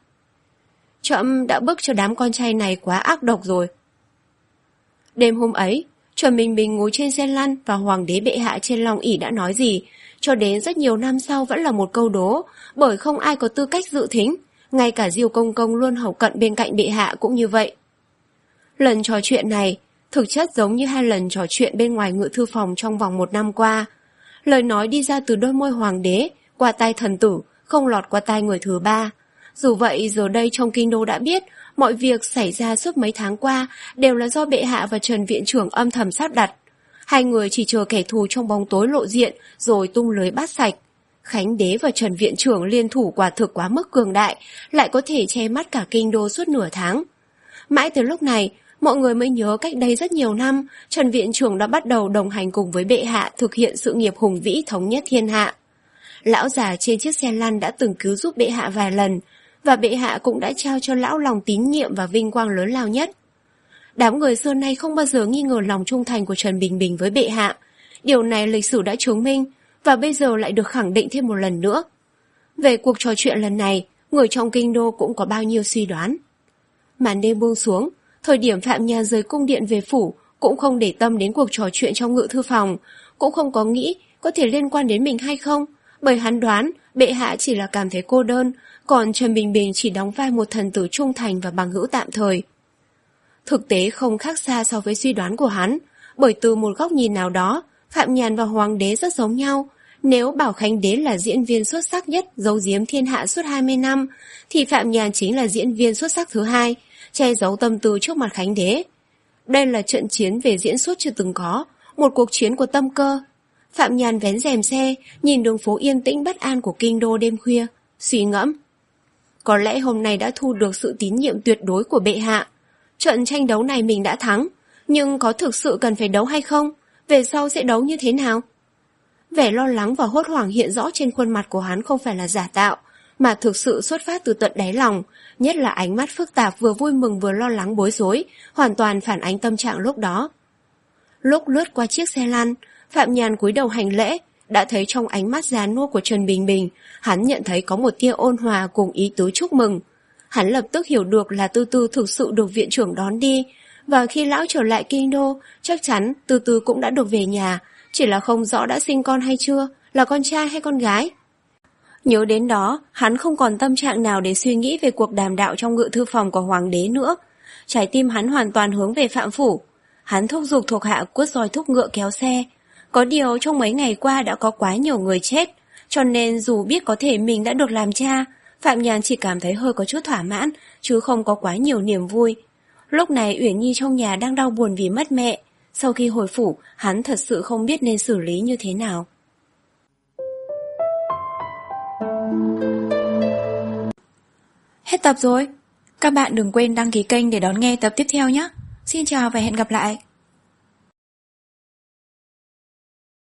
Trẫm đã bức cho đám con trai này quá ác độc rồi. Đêm hôm ấy, Trần Bình Bình ngồi trên xe lăn và hoàng đế bệ hạ trên long ỷ đã nói gì, cho đến rất nhiều năm sau vẫn là một câu đố, bởi không ai có tư cách dự thính, ngay cả Diêu Công Công luôn hầu cận bên cạnh bệ hạ cũng như vậy. Lần trò chuyện này, thực chất giống như hai lần trò chuyện bên ngoài ngự thư phòng trong vòng một năm qua. Lời nói đi ra từ đôi môi hoàng đế, qua tai thần tử, không lọt qua tai người thứ ba. Dù vậy, giờ đây trong kinh đô đã biết, mọi việc xảy ra suốt mấy tháng qua đều là do bệ hạ và Trần Viện Trưởng âm thầm sắp đặt. Hai người chỉ chờ kẻ thù trong bóng tối lộ diện rồi tung lưới bắt sạch. Khánh đế và Trần Viện Trưởng liên thủ quả thực quá mức cường đại, lại có thể che mắt cả kinh đô suốt nửa tháng. Mãi từ lúc này, mọi người mới nhớ cách đây rất nhiều năm, Trần Viện Trưởng đã bắt đầu đồng hành cùng với bệ hạ thực hiện sự nghiệp hùng vĩ thống nhất thiên hạ. Lão già trên chiếc xe lăn đã từng cứu giúp bệ hạ vài lần, và bệ hạ cũng đã trao cho lão lòng tín nhiệm và vinh quang lớn lao nhất. Đám người xưa nay không bao giờ nghi ngờ lòng trung thành của Trần Bình Bình với bệ hạ. Điều này lịch sử đã chứng minh, và bây giờ lại được khẳng định thêm một lần nữa. Về cuộc trò chuyện lần này, người trong kinh đô cũng có bao nhiêu suy đoán. Màn đêm buông xuống, thời điểm Phạm Nhàn rời cung điện về phủ, cũng không để tâm đến cuộc trò chuyện trong ngự thư phòng, cũng không có nghĩ có thể liên quan đến mình hay không, bởi hắn đoán bệ hạ chỉ là cảm thấy cô đơn, còn Trần Bình Bình chỉ đóng vai một thần tử trung thành và bằng hữu tạm thời. Thực tế không khác xa so với suy đoán của hắn, bởi từ một góc nhìn nào đó, Phạm Nhàn và Hoàng đế rất giống nhau. Nếu bảo Khánh đế là diễn viên xuất sắc nhất giấu giếm thiên hạ suốt hai mươi năm, thì Phạm Nhàn chính là diễn viên xuất sắc thứ hai, che giấu tâm tư trước mặt Khánh đế. Đây là trận chiến về diễn xuất chưa từng có, một cuộc chiến của tâm cơ. Phạm Nhàn vén rèm xe, nhìn đường phố yên tĩnh bất an của kinh đô đêm khuya, suy ngẫm. Có lẽ hôm nay đã thu được sự tín nhiệm tuyệt đối của bệ hạ. Trận tranh đấu này mình đã thắng, nhưng có thực sự cần phải đấu hay không? Về sau sẽ đấu như thế nào? Vẻ lo lắng và hốt hoảng hiện rõ trên khuôn mặt của hắn không phải là giả tạo, mà thực sự xuất phát từ tận đáy lòng, nhất là ánh mắt phức tạp vừa vui mừng vừa lo lắng bối rối, hoàn toàn phản ánh tâm trạng lúc đó. Lúc lướt qua chiếc xe lăn, Phạm Nhàn cúi đầu hành lễ, đã thấy trong ánh mắt già nua của Trần Bình Bình, hắn nhận thấy có một tia ôn hòa cùng ý tứ chúc mừng. Hắn lập tức hiểu được là Tư Tư thực sự được viện trưởng đón đi, và khi lão trở lại kinh đô, chắc chắn Tư Tư cũng đã được về nhà, chỉ là không rõ đã sinh con hay chưa, là con trai hay con gái. Nhớ đến đó, hắn không còn tâm trạng nào để suy nghĩ về cuộc đàm đạo trong ngự thư phòng của hoàng đế nữa. Trái tim hắn hoàn toàn hướng về Phạm phủ. Hắn thúc giục thuộc hạ quất roi thúc ngựa kéo xe. Có điều trong mấy ngày qua đã có quá nhiều người chết, cho nên dù biết có thể mình đã được làm cha, Phạm Nhàn chỉ cảm thấy hơi có chút thỏa mãn, chứ không có quá nhiều niềm vui. Lúc này Uyển Nhi trong nhà đang đau buồn vì mất mẹ. Sau khi hồi phủ, hắn thật sự không biết nên xử lý như thế nào. Hết tập rồi. Các bạn đừng quên đăng ký kênh để đón nghe tập tiếp theo nhé. Xin chào và hẹn gặp lại.